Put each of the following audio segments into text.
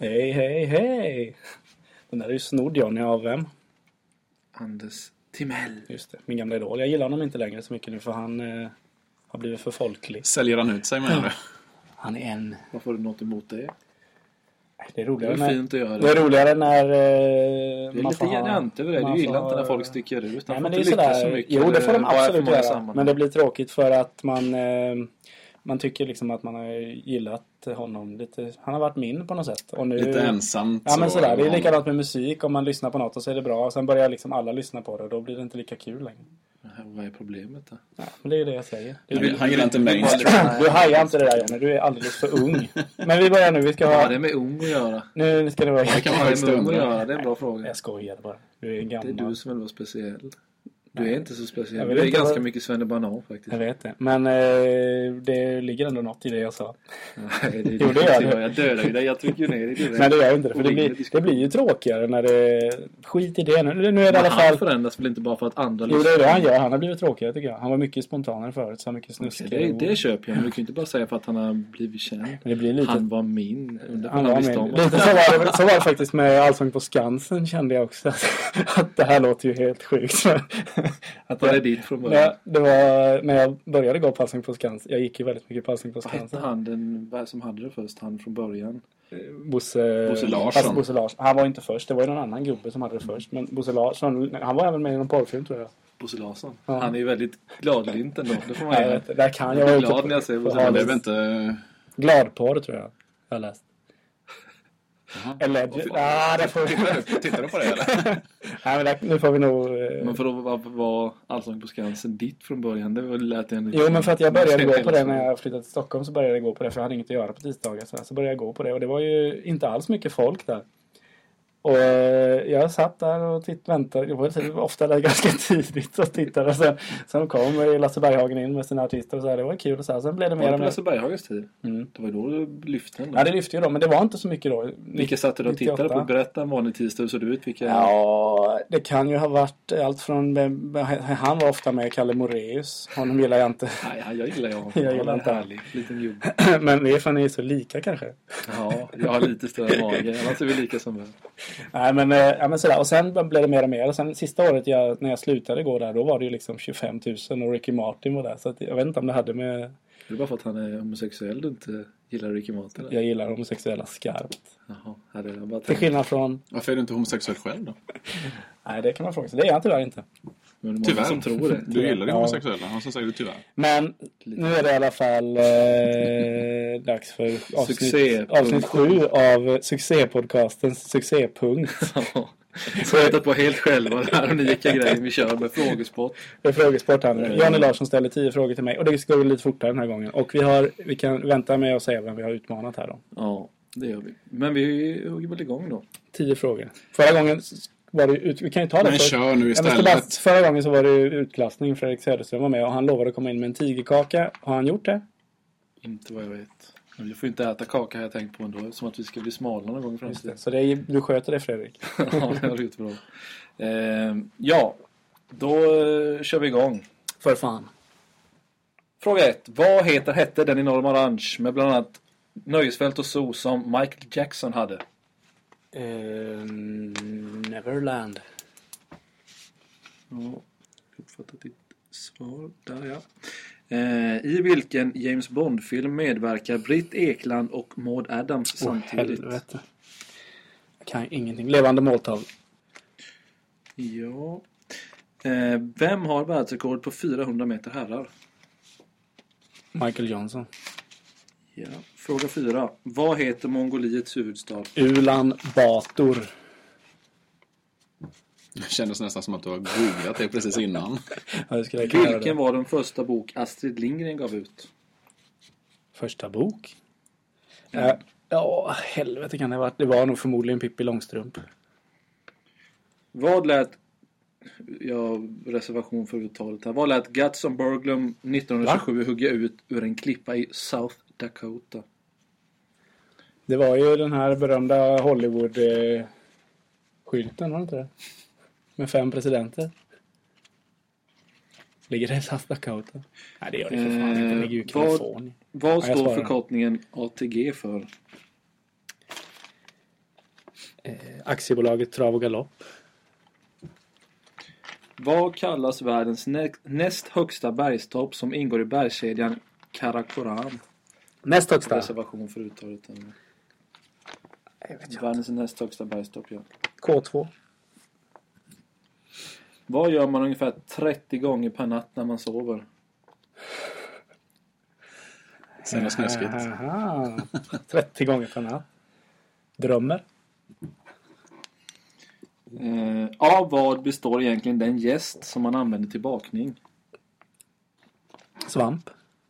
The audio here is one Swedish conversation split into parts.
Hej, hej, hej. Den där är ju snodd, Johnny, av vem? Anders Timell. Just det, min gamla idol. Jag gillar honom inte längre så mycket nu för han har blivit för folklig. Säljer han ut sig, menar du? Han är en... Varför har du något emot det? Det är roligare Det är fint att göra det är roligare när det är man lite gärant över det. Du gillar inte när folk sticker ut. Nej, men det är sådär. Jo, det får de absolut göra. Men det blir tråkigt för att man tycker liksom att man har gillat honom lite. Han har varit min på något sätt. Och nu, lite ensamt. Ja, men sådär. Det är likadant med musik. Om man lyssnar på något och så är det bra. Och sen börjar liksom alla lyssna på det. Och då blir det inte lika kul längre. Vad är problemet då? Ja, men det är det jag säger. Han gillar inte mainstream. Du hajar inte det där, Janne. Du är alldeles för ung. Men vi börjar nu. Vi ska ha... Ja, det är med ung att göra. Nu ska det vara... Det kan man Det är med ung att göra. Det är en bra fråga. Jag skojar bara. Du är gammal. Det är du som är då speciell. Du är inte så speciell. Du är ganska mycket Svennebanan faktiskt. Jag vet det. Men det ligger ändå något i det jag sa. Nej, det jo, det gör det. Jag dödar ju dig. Jag trycker ner i det. Nej, det gör inte det. För det blir ju tråkigare när det... Skit i det. Nu är det i alla fall... Han förändras väl inte bara för att andra... Jo, det är det han gör. Han har blivit tråkigare, tycker jag. Han var mycket spontanare förut. Så mycket snuskigare. Okay, det köper jag. Men du kan ju inte bara säga för att han har blivit känd. Det blir lite... Han var min. Han var min. Lite så var det faktiskt med Allsång på Skansen, kände jag också. Att det här låter ju helt sjukt. Att det är ditt från början. Det var när jag började gå på Allsång på Skansen. Jag gick ju väldigt mycket på Allsång på Skansen. Vad hette han den som hade det först? Han från början? Bosse Larsson. Bosse Larsson. Han var inte först. Det var ju någon annan gubbe som hade det först. Men Bosse Larsson, han var även med i någon porrfilm, tror jag. Bosse Larsson. Ja. Han är ju väldigt gladlynt ändå. Det får man Nej, där kan jag vara glad när jag ser Bosse Larsson. Det är väl inte... Gladporr, tror jag har läst. Eller... det får... Tittar du på det, eller? Nej, men nu får vi nog... Men för att vara Allsång på Skansen ditt från början, det var lät en... Jo, men för att jag började gå på det när jag flyttade till Stockholm, så började jag gå på det, för jag hade inget att göra på tisdagar. Så började jag gå på det, och det var ju inte alls mycket folk där. Och jag satt där och väntade. Det var ofta där ganska tidigt och tittade. Och sen kom Lasse Berghagen in med sina artister och så här. Det var kul och så här. Sen blev det mer och mer. Lasse Berghagens tid? Det var då du lyfte den. Ja, det lyfte ju då. Men det var inte så mycket då. Vilka satt du och tittade på? Berätta en vanlig tisdag så du vet vilka... Ja, det kan ju ha varit allt från... Han var ofta med, Kalle Moraeus. Honom gillar jag inte. Nej, jag gillar jag. Jag gillar inte. Härlig liten gubbe. Men det är för att ni är så lika kanske. Ja, jag har lite större mage. Annars är vi lika som väl. Nej, men sådär. Och sen blev det mer och mer. Och sen sista året när jag slutade gå där, då var det ju liksom 25 000 och Ricky Martin var där. Så att, jag vet inte om det hade med... Är det bara för att han är homosexuell du inte gillar Ricky Martin? Eller? Jag gillar homosexuella skarpt. Jaha, det är bara till skillnad från... Varför är du inte homosexuell själv då? Nej, det kan man fråga sig. Det är jag tyvärr inte. Men tyvärr. Som tror det. Du gillar det homosexuella, han som säger det tyvärr. Men nu är det i alla fall dags för avsnitt 7 av succépodcastens succépunkt. Så jag har tagit på helt själva den här unika grejen vi kör med frågesport. Det är frågesport här nu. Johnny Larsson ställer 10 frågor till mig. Och det ska gå lite fortare den här gången. Och vi kan vänta med att säga vem vi har utmanat här då. Ja, det gör vi. Men vi hugger väl igång då. 10 frågor. Förra gången var det vi kan ju ta det. Men kör nu istället. Förra gången så var det utklassning. Fredrik Söderström var med och han lovade att komma in med en tigerkaka. Har han gjort det? Inte vad jag vet. Men jag får inte äta kaka har jag tänkt på ändå. Som att vi ska bli smala någon gång i framtiden. Så du sköter det, Fredrik? Ja, det har du gjort bra. Ja, då kör vi igång. För fan. Fråga 1. Vad hette den enorma ranch med bland annat nöjesfält och zoo som Michael Jackson hade? Neverland. Ja, uppfattat ditt svar. Där, ja. I vilken James Bond-film medverkar Britt Ekland och Maud Adams samtidigt? Helvete. Jag kan ingenting. Levande måltavla. Ja. Vem har världsrekord på 400 meter herrar? Michael Johnson. Ja. Fråga 4. Vad heter Mongoliets huvudstad? Ulan Bator. Det kändes nästan som att du har googlat det precis innan. Vilken var den första bok Astrid Lindgren gav ut? Första bok? Ja, helvete kan det vara. Det var nog förmodligen Pippi Långstrump. Vad lät... Ja, reservation för uttalet här. Vad lät Gutzon Borglum 1927 hugga ut ur en klippa i South Dakota? Det var ju den här berömda Hollywood-skylten, var det inte det? Med 5 presidenter. Ligger det i South Dakota? Nej, det gör det för fan inte. Det ligger ju i Kalifornien. Vad står förkortningen ATG för? Aktiebolaget Trav och Galopp. Vad kallas världens näst högsta bergstopp som ingår i bergskedjan Karakoram? Näst högsta. Reservation för uttalet. Världens näst högsta bergstopp, ja. K2. Vad gör man ungefär 30 gånger per natt när man sover? Sen är snuskigt. 30 gånger per natt. Drömmer. Av vad består egentligen den jäst som man använder till bakning? Svamp.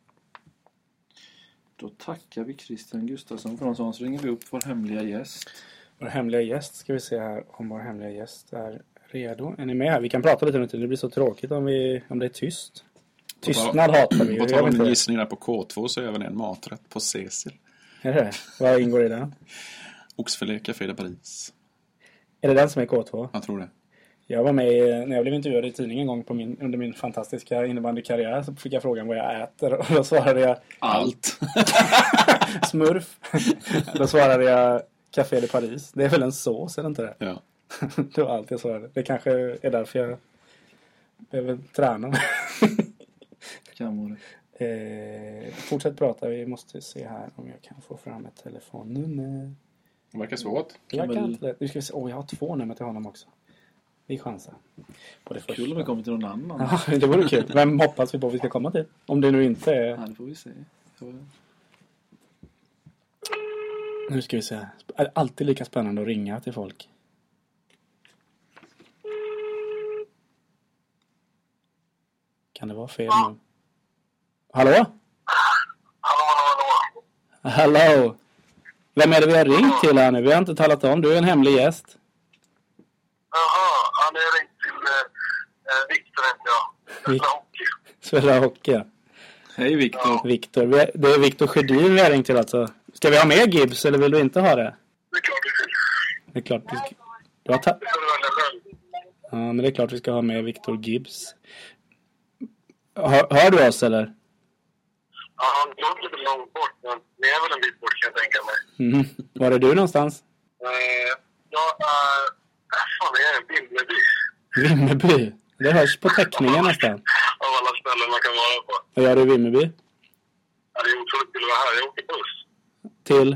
Då tackar vi Christian Gustafsson för så ringer vi upp vår hemliga gäst. Vår hemliga gäst ska vi se här om vår hemliga gäst är redo. Är ni med här? Vi kan prata lite nu till. Det blir så tråkigt om det är tyst. Tystnad hatar vi. På tal om gissning där på K2 så är även en maträtt på Cecil. Är det? Vad ingår i den? Oxfilé Café de Paris. Är det den som är K2? Jag tror det. Jag var med när jag blev intervjuad i tidningen en gång under min fantastiska innebandykarriär, så fick jag frågan vad jag äter och då svarade jag allt. Smurf. Då svarade jag Café de Paris. Det är väl en sås, är det inte det? Ja. Det var allt jag svarade. Det kanske är därför jag behöver träna. Kan vara det. Fortsätt prata. Vi måste se här om jag kan få fram ett telefonnummer. Det verkar svårt. Jag kan inte det. Nu ska vi se. Jag har 2 nummer till honom också. Vi chansar på det första. Kul om vi kommer till någon annan. Ja, det vore kul. Vem hoppas vi på att vi ska komma till? Om det nu inte är... Ja, det får vi se. Nu ska vi se. Det är alltid lika spännande att ringa till folk. Kan det vara fel nu? Hallå? Hallå? Vem är det vi har ringt till här nu? Vi har inte talat om. Du är en hemlig gäst. Jaha, han är ringt till Viktor, heter jag. Svedra Hockey. Hej Viktor. Viktor. Det är Viktor Sjödin vi har ringt till alltså. Ska vi ha med Gibbs eller vill du inte ha det? Det är klart du vill. Det är klart vi ska... Du har Det får du välja själv. Ja, men det är klart vi ska ha med Viktor Gibbs. Hör du oss eller? Ja, han går lite långt bort, men det är väl en bit bort kan jag tänka mig. Var är du någonstans? Fan, det är Vimmerby. Vimmerby? Det hörs på teckningen nästan. Av alla ställen man kan vara på. Vad gör du i Vimmerby? Ja, det är otroligt kul att vara här. Jag åker buss. Till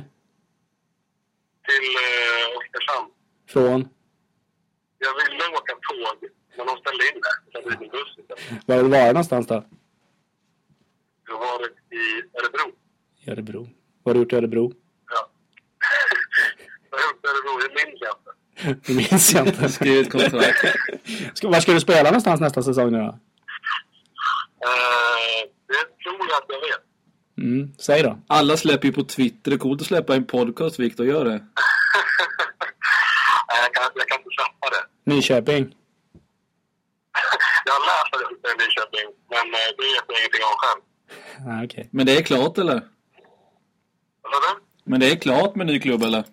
Oskarshamn. Från? Jag ville åka tåg, men de ställde in det. Så jag blev buss istället. Var du var någonstans då? Jag var i Örebro. I Örebro. Vad har du gjort i Örebro? Ja. Jag har gjort i Örebro, det minns jag inte. Det minns jag inte. Skriv ett kontrakt. Var ska du spela någonstans nästa säsong nu då? Det tror jag att jag vet. Säg då. Alla släpper ju på Twitter. Det är coolt att släppa en podcast, Viktor. Gör det. Jag kan inte släppa det. Nyköping. Jag har läst att det är Nyköping, men det vet jag ingenting om själv. Ah, okay. Men det är klart, eller? Vad sa du? Men det är klart med ny klubb, eller?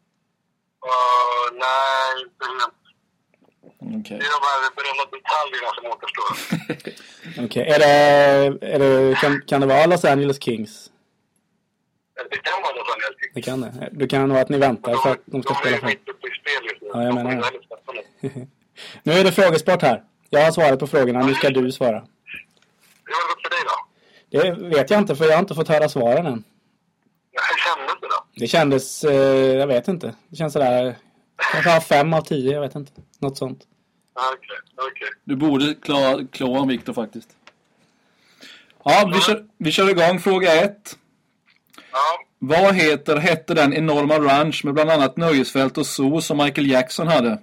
Nej, inte helt. Okay. Det är de här berömda detaljerna som återstår. Okej. Kan det vara Los Angeles Kings? Det kan vara Los Angeles Kings. Det kan det. Det kan vara att ni väntar för att de ska spela. De är mitt uppe i spel just nu. Ja, jag menar det. Nu är det frågesport här. Jag har svarat på frågorna. Nu ska du svara. Det var gott för dig då? Det vet jag inte, för jag har inte fått höra svaren än. Hur kändes det då? Det kändes, jag vet inte. Det känns sådär, kanske ha 5 av 10, jag vet inte. Något sånt. Okej. Du borde klara Viktor faktiskt. Ja, vi kör igång. Fråga 1. Ja. Vad hette den enorma ranch med bland annat nöjesfält och zoo som Michael Jackson hade?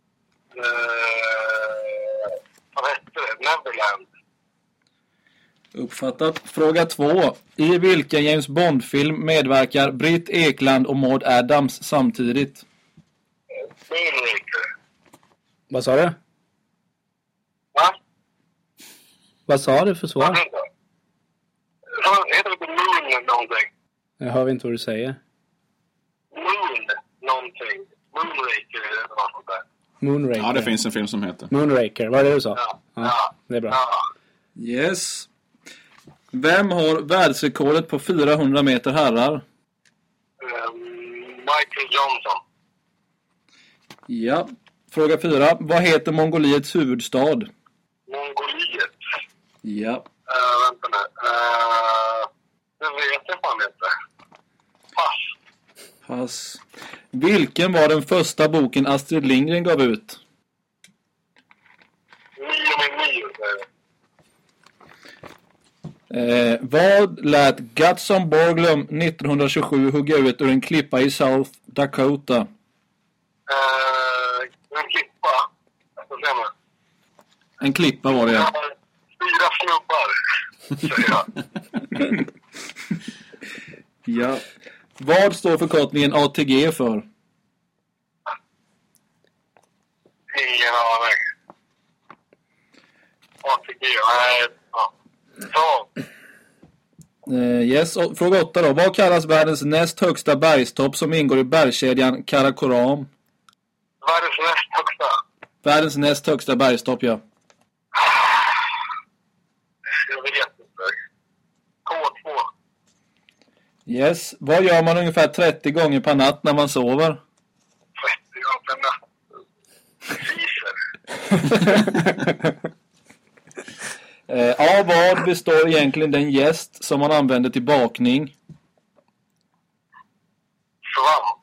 Vad hette det? Neverland. Uppfattat. Fråga 2. I vilken James Bond-film medverkar Britt Ekland och Maud Adams samtidigt? Moonraker. Vad sa du? Va? Vad sa du för svar? Heter det Moon någonting? Jag hör inte vad du säger. Moon någonting. Moonraker eller något sånt där. Moonraker. Ja, det finns en film som heter. Moonraker, vad är det du sa? Ja. Det är bra. Ja. Yes. Vem har världsrekordet på 400 meter herrar? Michael Johnson. Ja. Fråga 4. Vad heter Mongoliets huvudstad? Mongoliet. Ja. Vänta nu. Det vet jag fan inte. Pass. Vilken var den första boken Astrid Lindgren gav ut? 9 Vad lät Gutzon Borglum 1927 hugga ut ur en klippa i South Dakota? En klippa. En klippa var det. 4 snubbar, säger jag. Ja. Vad står förkortningen ATG för? Ingen aning. ATG, nej. Ja. Så. Yes. Och fråga 8 då. Vad kallas världens näst högsta bergstopp som ingår i bergskedjan Karakoram? Världens näst högsta. Världens näst högsta bergstopp, ja. Jag vet inte. K2. Yes. Vad gör man ungefär 30 gånger per natt när man sover? 30 gånger per natt. Fiser. Av vad består egentligen den jäst som man använder till bakning? Svamp.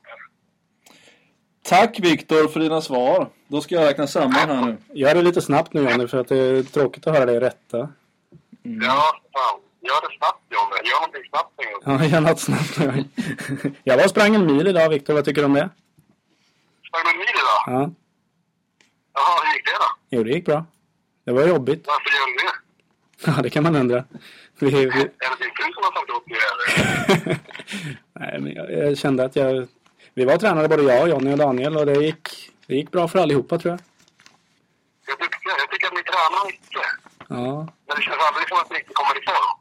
Tack Viktor för dina svar. Då ska jag räkna samman här nu. Gör det lite snabbt nu, Johnny, för att det är tråkigt att höra dig rätta. Ja, fan. Gör det snabbt, Johnny. Gör någonting snabbt. Ja, gör något snabbt. Jag var och sprang en mil idag, Viktor. Vad tycker du om det? Sprang du en mil idag? Ja. Jaha, hur gick det då? Jo, det gick bra. Det var jobbigt. Varför gör du det? Ja, det kan man undra. Är det din fru som har sagt åt dig, eller? Nej, men jag kände att vi var tränare, både jag, Johnny och Daniel, och det gick bra för allihopa, tror jag. Jag tycker att ni tränar mycket. Ja. Men det känns aldrig som att ni inte kommer i form.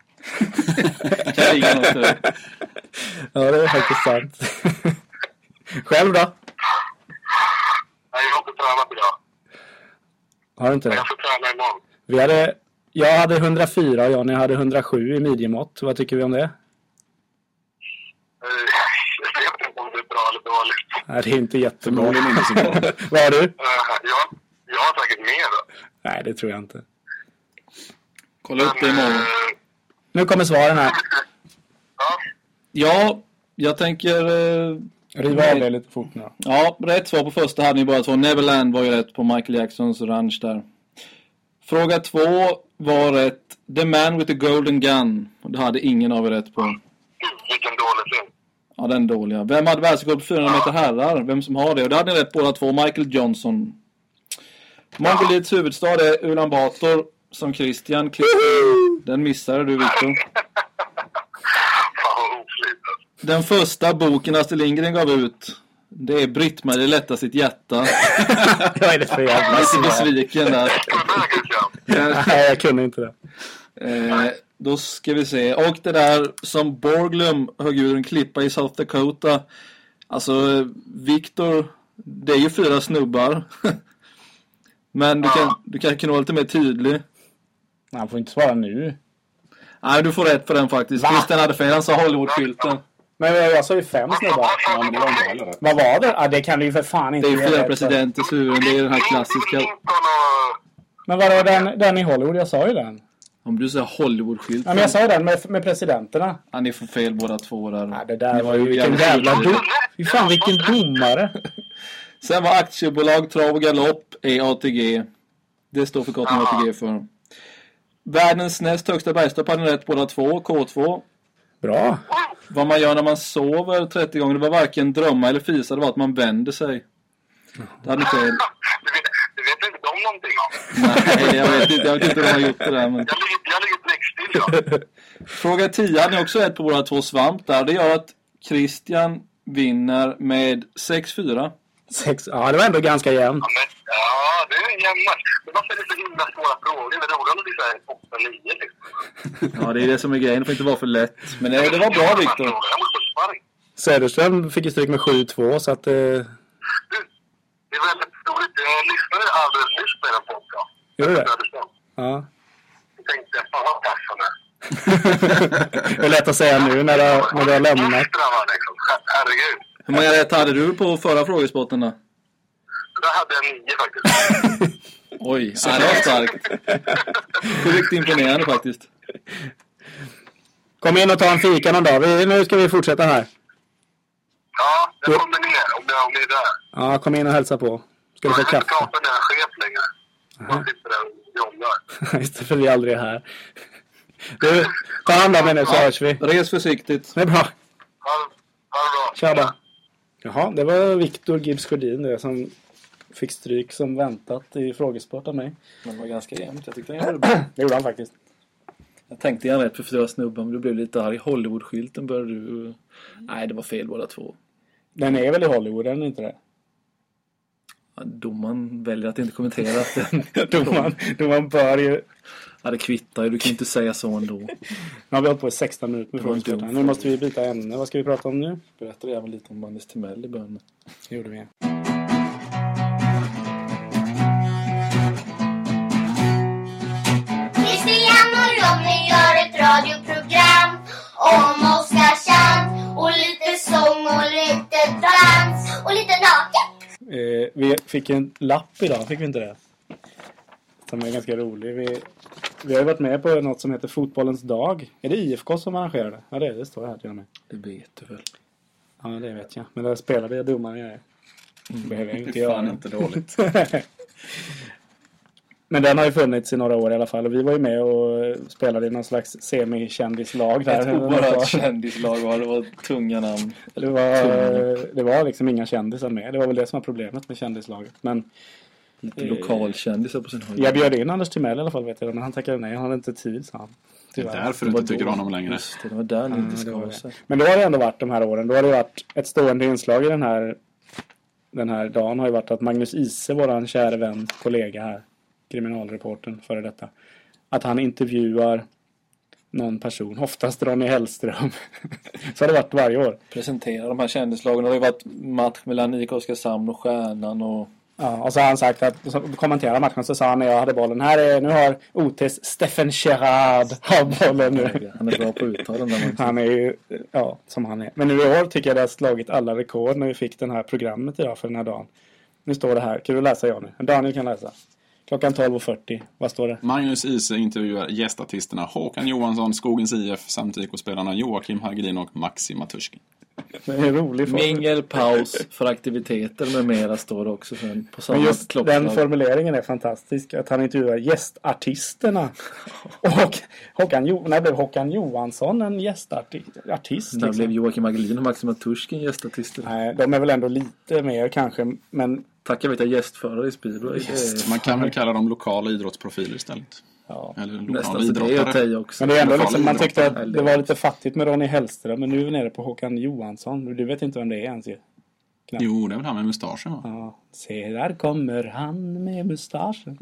Ja, det är faktiskt sant. Själv då? Nej, jag har inte tränat idag. Har du inte det? Jag får träna imorgon. Jag hade 104 och Johnny hade 107 i midjemått. Vad tycker vi om det? Jag vet inte om det är bra eller dåligt. Nej, det är inte jättebra. Förmodligen inte så bra. Vad har du? Jag har säkert mer då. Nej, det tror jag inte. Kolla upp det imorgon. Nu kommer svaren här. Ja, jag tänker... Riva av det lite fort nu. Ja, rätt svar på första hade ni bara 2. Neverland var ju rätt på Michael Jacksons ranch där. Fråga 2 var rätt. The Man with the Golden Gun. Och det hade ingen av er rätt på. Vilken dålig film. Ja, den dåliga. Vem hade världsrekord på 400 meter herrar? Vem som har det? Och det hade ni rätt båda 2. Michael Johnson. Mongoliets huvudstad är Ulan Bator. Som Christian klippte. Den missade du, Victor. Den första boken Astrid Lindgren gav ut, det är Britt-Marie lättar sitt hjärta. Vad är det för jävla Lite besviken där. Nej, jag kunde inte det. Då ska vi se. Och det där som Borglum högg ur en klippa i South Dakota. Alltså, Victor, det är ju 4 snubbar. Men du kan vara lite mer tydlig. Han får inte svara nu. Nej, du får rätt på den faktiskt. Christian hade fel, han sa Hollywood-skylten. Men jag sa ju 5 snubbar. Ja, men det var inte heller rätt. Vad var det? Ja, det kan du ju för fan inte. Det är ju 4 göra. presidenters huvuden, det är den här klassiska. Men vadå, den i Hollywood? Jag sa ju den. Om du säger Hollywood-skylten. Ja, men jag sa ju den med presidenterna. Ja, ni får fel båda 2 där. Ja, det där var ju vilken jävla Fy fan, vilken domare. Sen var aktiebolag, trav och galopp är ATG. Det står för kortning ATG för. Världens näst högsta bergstopp hade rätt båda 2, K2. Bra. Vad man gör när man sover 30 gånger, det var varken drömma eller fisa, det var att man vänder sig. Det hade ni fel. Det vet inte de någonting om. Nej, jag vet inte hur de har gjort det där. Men... Jag ligger blickstill, ja. Fråga 10 hade ni också rätt på båda 2 svamp där. Det gör att Christian vinner med 6-4. 6. Ja, det var ändå ganska jämnt. Ja, det är jämnt. Men varför är det så himla svåra frågor? Det är roligt om det blir så här 8-9 liksom. Ja, det är det som är grejen. Det får inte vara för lätt. Men det var bra, Victor. Jag måste sparka. Söderström fick ju stryk med 7-2, så att... Det är väldigt roligt. Jag lyssnade alldeles nyss på den podcast. Gjorde du det? Söderström. Ja. Jag tänkte, fan vad passande. Det är lätt att säga nu när du har lämnat. Herregud. Hur många rätt hade du på förra frågespotten då? Där hade jag 9 faktiskt. Oj, det var starkt. Det är riktigt imponerande faktiskt. Kom in och ta en fika någon dag. Nu ska vi fortsätta här. Ja, jag kommer ner om ni är där. Ja, kom in och hälsa på. Ska du få Jag kaffe? pratar med en chef längre. Man sitter där och jobbar. Just det, för vi aldrig är här. Du, ta hand om mig nu så hörs vi. Res försiktigt. Det är bra. Ha det bra. Tja då. Jaha, det var Viktor Gibbs Sjödin det som fick stryk som väntat i frågesport av mig. Men det var ganska jämnt. Jag tyckte han gjorde det bra. Det gjorde han faktiskt. Jag tänkte gärna rätt för 4 snubbar, men du blev lite arg. Hollywood-skylten började du... Nej, det var fel båda två. Den är väl i Hollywood, är den inte det? Ja, domaren väljer att inte kommentera den. Domaren bör ju... Ja, det kvittar ju. Du kan inte säga så ändå. Nu har vi hållit på i 16 minuter med frågesporten. Nu måste vi byta ämne. Vad ska vi prata om nu? Berättade även lite om Anders Timell i början. Det gjorde vi. Christian och Ronny gör ett radioprogram om Oskarshamn och lite sång och lite dans och lite naken. Vi fick en lapp idag, fick vi inte det? Som är ganska rolig. Vi har ju varit med på något som heter Fotbollens dag. Är det IFK som arrangerar det? Ja, det står här till och med. Det vet du väl. Ja, det vet jag. Men där spelade jag dummare jag är. Behöver jag inte Det är fan göra. inte dåligt. Men den har ju funnits i några år i alla fall. Och vi var ju med och spelade i någon slags semi-kändislag där. Ett oerhört kändislag var det. var tunga namn. Det var liksom inga kändisar med. Det var väl det som var problemet med kändislaget. Men Lite lokalkändisar på sin höjd. jag bjöd in Anders Timell i alla fall, vet jag. Men han tackade nej. Han hade inte tid, sa han. Det är därför du inte tycker om honom längre. Just det var där ni inte det var ska det. sig. Men då har det ändå varit de här åren. Då har det varit ett stående inslag i den här dagen har ju varit att Magnus Ise, våran kära vän, kollega här, kriminalreportern före detta, att han intervjuar någon person, oftast Ronny Hellström. Så har det varit varje år. Presentera de här kändislagen. Det har ju varit match mellan IK Oskarshamn och Stjärnan och... Ja, och så har han sagt att, så kommenterar matchen, så sa han när jag hade bollen, nu har OTs Steffen Gerrard har bollen nu. Han är bra på uttalen där man... Han är ju, ja, som han är. Men nu i år tycker jag det har slagit alla rekord när vi fick det här programmet idag för den här dagen. Nu står det här, kan du läsa jag nu? Daniel kan läsa. Klockan 12.40, vad står det? Magnus Ise intervjuar gästartisterna Håkan Johansson, Skogens IF, samt IK-spelarna Joakim Hagedin och Maxi Maturskin. Det är rolig Mingel, paus för aktiviteter med mera står det också sen på samma Men just klockslag. den formuleringen är fantastisk. Att han intervjuar gästartisterna. Och när blev Håkan Johansson en gästartist? När blev Joakim Hagedin och Maxi Maturskin gästartister? Nej, de är väl ändå lite mer kanske. Men Tack, jag vet jag gästförare i speedway. Man kan väl kalla dem lokala idrottsprofiler istället. ja. Eller lokala Nästan så det är att idrottare. säga också. Men det är ändå Lokala liksom, man tyckte idrottare. att det var lite fattigt med Ronny Hellström. Men nu är vi nere på Håkan Johansson. Du vet inte vem det är ens ju. Jo, det är väl han med mustaschen, va? Ja, se där kommer han med mustaschen.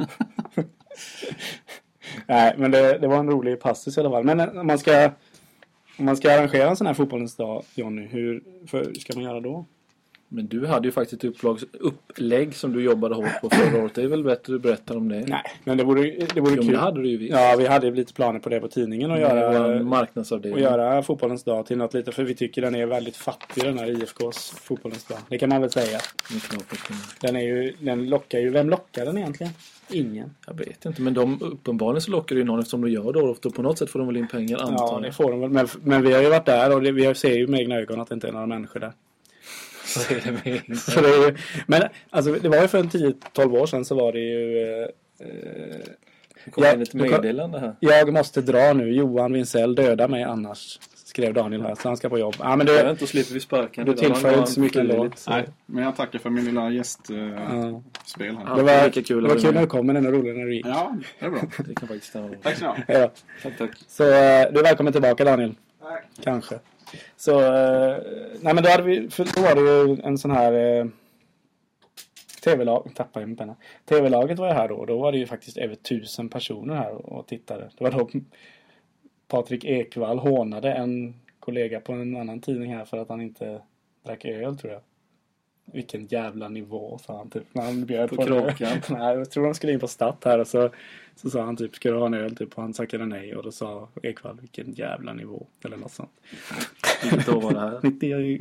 Nej, men det var en rolig passus i alla fall. Men om man ska arrangera en sån här fotbollens dag, Johnny, hur ska man göra då? Men du hade ju faktiskt ett upplägg som du jobbade hårt på förra året. Det är väl bättre att berätta om det? Nej, men det vore Jo, kul. det hade du ju visst. Ja, vi hade ju lite planer på det på tidningen och Det var göra en marknadsavdelning. och göra fotbollens dag till något lite, för vi tycker den är väldigt fattig, den här IFKs fotbollens dag. Det kan man väl säga. Det är klart att Den lockar ju, vem lockar den egentligen? Ingen. jag vet inte, men uppenbarligen så lockar det ju någon eftersom de gör det och på något sätt får de väl in pengar, antar Ja, jag. det får de väl. Men vi har ju varit där och vi ser ju med egna ögon att det inte är några människor där. Så är det med. Så det är ju, men alltså, det var ju för en 10-12 år sedan så var det ju... Det kommer in ett meddelande här. Jag måste dra nu. Johan Winsell, döda mig annars. Skrev Daniel här, så han ska på jobb. Ja, men Jag vet inte, och slipper vi sparken. Du tillför inte så mycket ändå. Nej, men jag tackar för min lilla gästspel här. Det var lika kul det var att kul vara när med. du kom, men ännu roligare när du gick. Ja, det är bra. Det kan faktiskt stämma. Tack så mycket. Ja. Tack. Så du är välkommen tillbaka, Daniel. Tack. Kanske. Så, nej men då hade vi, för då var det ju en sån här tv-lag, tappade jag min penna. TV-laget var ju här då, och då var det ju faktiskt över 1000 personer här och tittade. Det var då Patrik Ekwall hånade en kollega på en annan tidning här för att han inte drack öl, tror jag. Vilken jävla nivå, sa han typ. När han bjöd På Kråkan. Nej, jag tror de skulle in på Stadt här och så sa han typ, ska du ha en öl? Typ, och han tackade nej och då sa Ekwall, vilken jävla nivå. Eller något sånt. Vilket år var det här?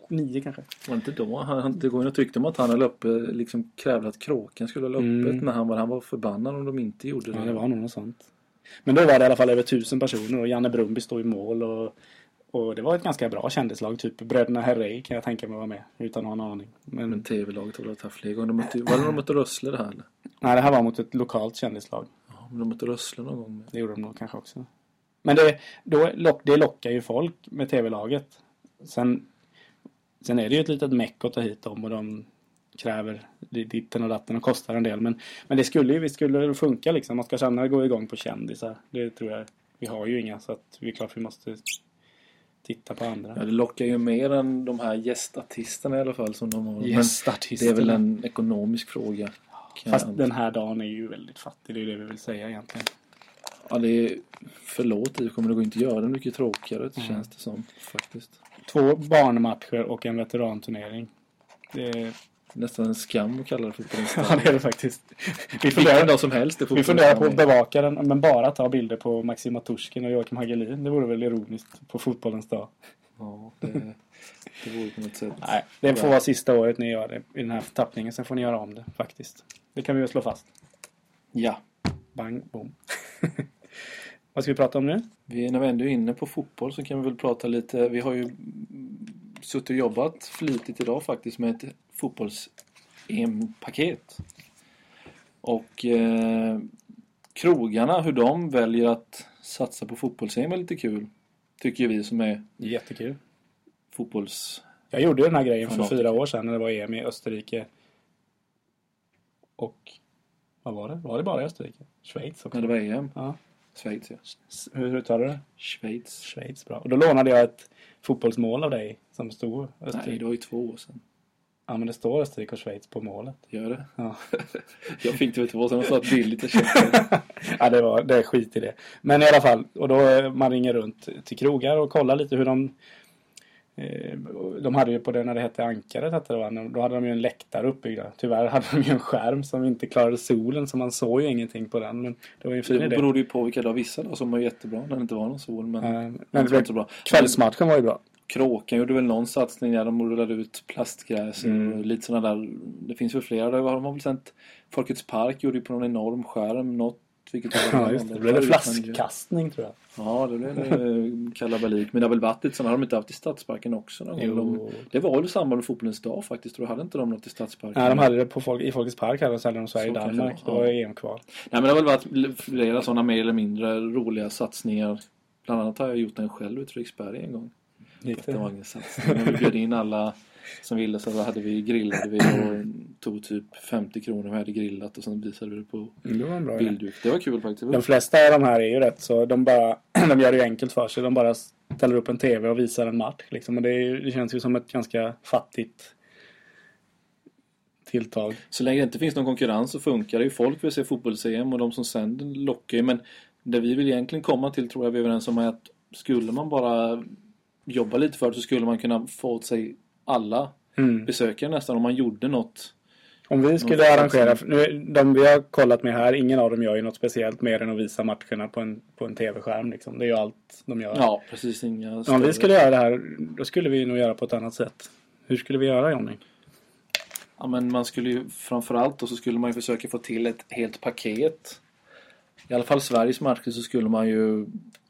9 kanske. Var inte då? Det går ju att tyckte om att han höll uppe, liksom krävde att Kråken skulle hålla öppet när han var förbannad om de inte gjorde det. Ja, det var nog något sånt. Men då var det i alla fall över 1000 personer och Janne Brumby stod i mål och det var ett ganska bra kändislag. Typ Bröderna Herrey kan jag tänka mig var med utan att ha en aning. Men TV-laget har varit här fler gånger. Var det de mötte Rössle det här eller? Nej, det här var mot ett lokalt kändislag. Ja, men de mötte Rössle någon gång. Det gjorde de nog kanske också. Men det lockar ju folk med TV-laget. Sen är det ju ett litet meck att ta hit dem och de kräver ditten och datten och kostar en del. Men det skulle funka liksom. Man ska känna gå igång på kändisar. Det tror jag. Vi har ju inga så att vi är klart vi måste titta på andra. Ja, det lockar ju mer än de här gästartisterna i alla fall som de har. Gästartisterna. Det är väl en ekonomisk fråga. Fast den här dagen är ju väldigt fattig. Det är det vi vill säga egentligen. Ja, det är förlåt. Det kommer det gå inte göra mycket tråkigare känns det som faktiskt. 2 barnmatcher och en veteranturnering. Det är nästan en skam att kalla det fotbollens dag. Ja, det är det faktiskt. Vi funderar på att bevaka den, men bara ta bilder på Maxim Maturskin och Joakim Hagelin. Det vore väl ironiskt på fotbollens dag. Ja, det vore på något sätt. Nej, det får vara sista året ni gör det i den här tappningen. Sen får ni göra om det faktiskt. Det kan vi väl slå fast. Ja. Bang, boom. Vad ska vi prata om nu? När vi ändå är inne på fotboll så kan vi väl prata lite. Vi har ju suttit och jobbat flitigt idag faktiskt med ett fotbolls-EM-paket. Och krogarna, hur de väljer att satsa på fotbolls-EM är lite kul. Tycker vi som är jättekul. Jag gjorde den här grejen för 4 år sedan när det var EM i Österrike. Och vad var det? Var det bara i Österrike? Schweiz också. När det var EM? Ja. Schweiz, ja. Hur tar du det? Schweiz, bra. Och då lånade jag ett fotbollsmål av dig som stod Österrike. Nej, det var ju 2 år sedan. Ja, men det står Österrike och Schweiz på målet. Gör det? Ja. Jag fick det för 2 år sedan och sa att billigt jag köpte. Ja, det är skit i det. Men i alla fall, och då man ringer runt till krogar och kollar lite hur de hade ju på det när det hette Ankaret, då hade de ju en läktare uppbyggda. Tyvärr hade de ju en skärm som inte klarade solen så man såg ju ingenting på den. Men det var ju en fin idé. Det berodde ju på vilka dagar vissa dagar som var jättebra när det inte var någon sol. Men det var inte så bra. Kvällsmatchen var ju bra. Kråkan gjorde väl någon satsning där de rullade ut plastgräs och lite sådana där. Det finns väl flera. De har väl sänt Folkets Park gjorde ju på någon enorm skärm Ja, just det. Det blev flaskkastning tror jag. Ja, det blev kalabalik. Men det har väl varit lite så. Har de inte haft i Stadsparken också någon gång? Det var ju samma med fotbollens dag faktiskt. Då hade inte de något i Stadsparken. Nej, de hade det i Folkets Park. Hade de sällan om Sverige i Danmark. Det var EM kvar. Nej, men det har väl varit flera sådana mer eller mindre roliga satsningar. Bland annat har jag gjort den själv i Fredriksberg en gång. Det var ingen satsning. Vi bjöd in alla som ville, så hade vi grillade vi och tog typ 50 kronor vi hade grillat och sen visade vi det på bildduk. Det var kul faktiskt. De flesta av de här är ju rätt så de gör det ju enkelt för sig. De bara ställer upp en tv och visar en match liksom. Och det känns ju som ett ganska fattigt tilltag. Så länge det inte finns någon konkurrens så funkar det ju. Folk vill se fotbolls-EM och de som sänder lockar ju. Men det vi vill egentligen komma till tror jag vi är överens om är att skulle man bara jobba lite för det så skulle man kunna få åt sig alla besökare nästan om man gjorde något. Om vi skulle arrangera, de vi har kollat med här, ingen av dem gör ju något speciellt mer än att visa matcherna på en tv-skärm liksom. Det är ju allt de gör. Ja, precis. Om vi skulle göra det här, då skulle vi nog göra på ett annat sätt. Hur skulle vi göra, Johnny? Ja, men man skulle ju framförallt då så skulle man ju försöka få till ett helt paket. I alla fall Sveriges matcher så skulle man ju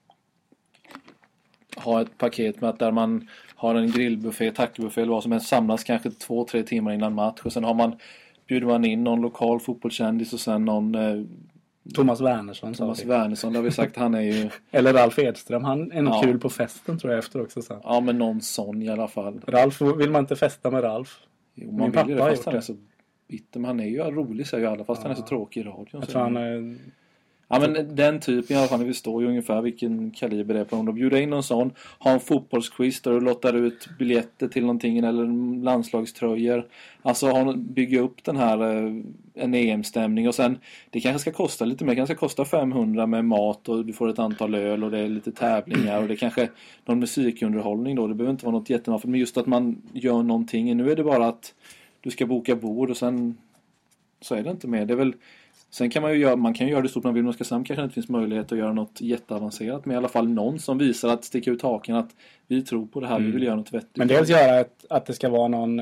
ha ett paket med att där man har en grillbuffé, tackbuffé eller vad som helst, samlas kanske 2-3 timmar innan match och sen bjuder man in någon lokal fotbollskändis och sen någon Thomas Wernersson det har vi sagt, han är ju eller Ralf Edström, han är nog kul på festen tror jag efter också sen. Ja, men någon sån i alla fall. Ralf, vill man inte festa med Ralf? Jo, man vill ju det fast han är så bitter, men han är ju rolig säger ju alla fast han är så tråkig i radion. Jag tror han är... Ja, men den typen i alla fall, vi förstår ju ungefär vilken kaliber det är på. Om de bjuder in någon sån, ha en fotbollsquiz där du lottar ut biljetter till någonting eller landslagströjor. Alltså bygga upp den här en EM-stämning och sen det kanske ska kosta lite mer, det kanske ska kosta 500 med mat och du får ett antal öl och det är lite tävlingar och det kanske någon musikunderhållning då. Det behöver inte vara något jättemaftigt, men just att man gör någonting. Nu är det bara att du ska boka bord och sen så är det inte mer. Det är väl Sen kan man kan ju göra det stort man vill. Oskarshamn kanske inte finns möjlighet att göra något jätteavancerat. Men i alla fall någon som visar att sticka ut haken att vi tror på det här, vi vill göra något vettigt. Men dels göra att det ska vara någon,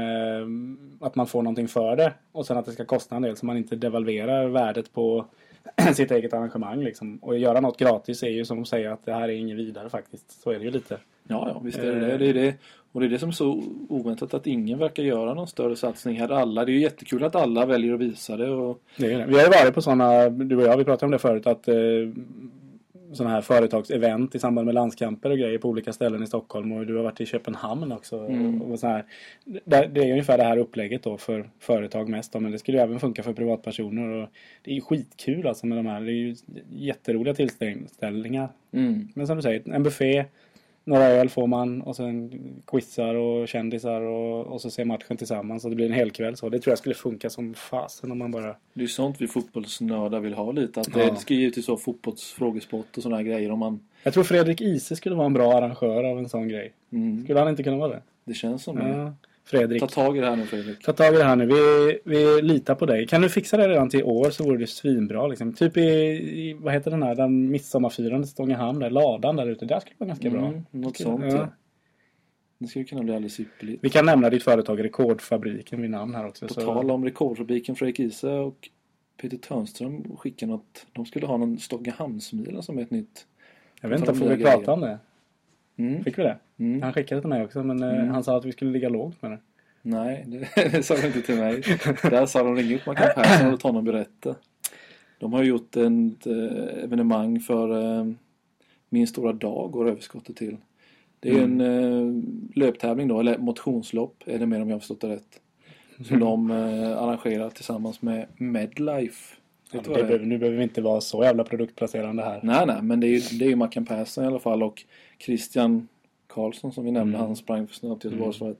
att man får någonting för det. Och sen att det ska kosta en del så man inte devalverar värdet på sitt eget arrangemang. Liksom. Och göra något gratis är ju som att säga att det här är inget vidare faktiskt. Så är det ju lite. Ja, visst är det. Det är det. Och det är det som är så oväntat att ingen verkar göra någon större satsning här. Det är ju jättekul att alla väljer att visa det. Och... Det är det. Vi har ju varit på sådana, du och jag, vi pratade om det förut, att sådana här företagsevent i samband med landskamper och grejer på olika ställen i Stockholm. Och du har varit i Köpenhamn också. Och så här. Det är ungefär det här upplägget då för företag mest. Men det skulle ju även funka för privatpersoner. Och det är ju skitkul alltså med de här. Det är ju jätteroliga tillställningar. Men som du säger, en buffé. Några öl får man och sen quizar och kändisar och så ser matchen tillsammans. Så det blir en hel kväll. Så det tror jag skulle funka som fasen om man bara... Det är ju sånt vi fotbollsnördar vill ha lite. Att det ska ge ut så fotbollsfrågesport och sådana här grejer. Om man... Jag tror Fredrik Ise skulle vara en bra arrangör av en sån grej. Skulle han inte kunna vara det? Det känns som det. Fredrik. Ta tag i det här nu, Fredrik. Ta tag i det här nu. Vi litar på dig. Kan du fixa det redan till år så vore det svinbra. Liksom. Typ i vad heter den här? Den midsommarfyran i Stångehamn. Där, ladan där ute. Där skulle vara ganska bra. Något sånt. Ja. Det skulle kunna bli alldeles ypperligt. Vi kan nämna ditt företag Rekordfabriken vid namn här också. På tal om Rekordfabriken, Fredrik Ise och Peter Törnström skickar något. De skulle ha någon Stångehamnsmila som är ett nytt. Jag vet inte, får vi prata om det? Fick vi det? Han skickade till mig också, men han sa att vi skulle ligga lågt med det. Nej, det sa de inte till mig. Där sa de ringa upp Mackan Persson och låt honom berätta. De har gjort ett evenemang för Min stora dag går överskottet till. Det är en löptävling då, eller motionslopp är det mer om jag har förstått det rätt. Som de arrangerar tillsammans med Medlife. Nu behöver vi inte vara så jävla produktplacerande här. Nej, men det är ju Mackan Persson i alla fall och Christian Karlsson som vi nämnde, han sprang för snabbt till Göteborgsvarvet.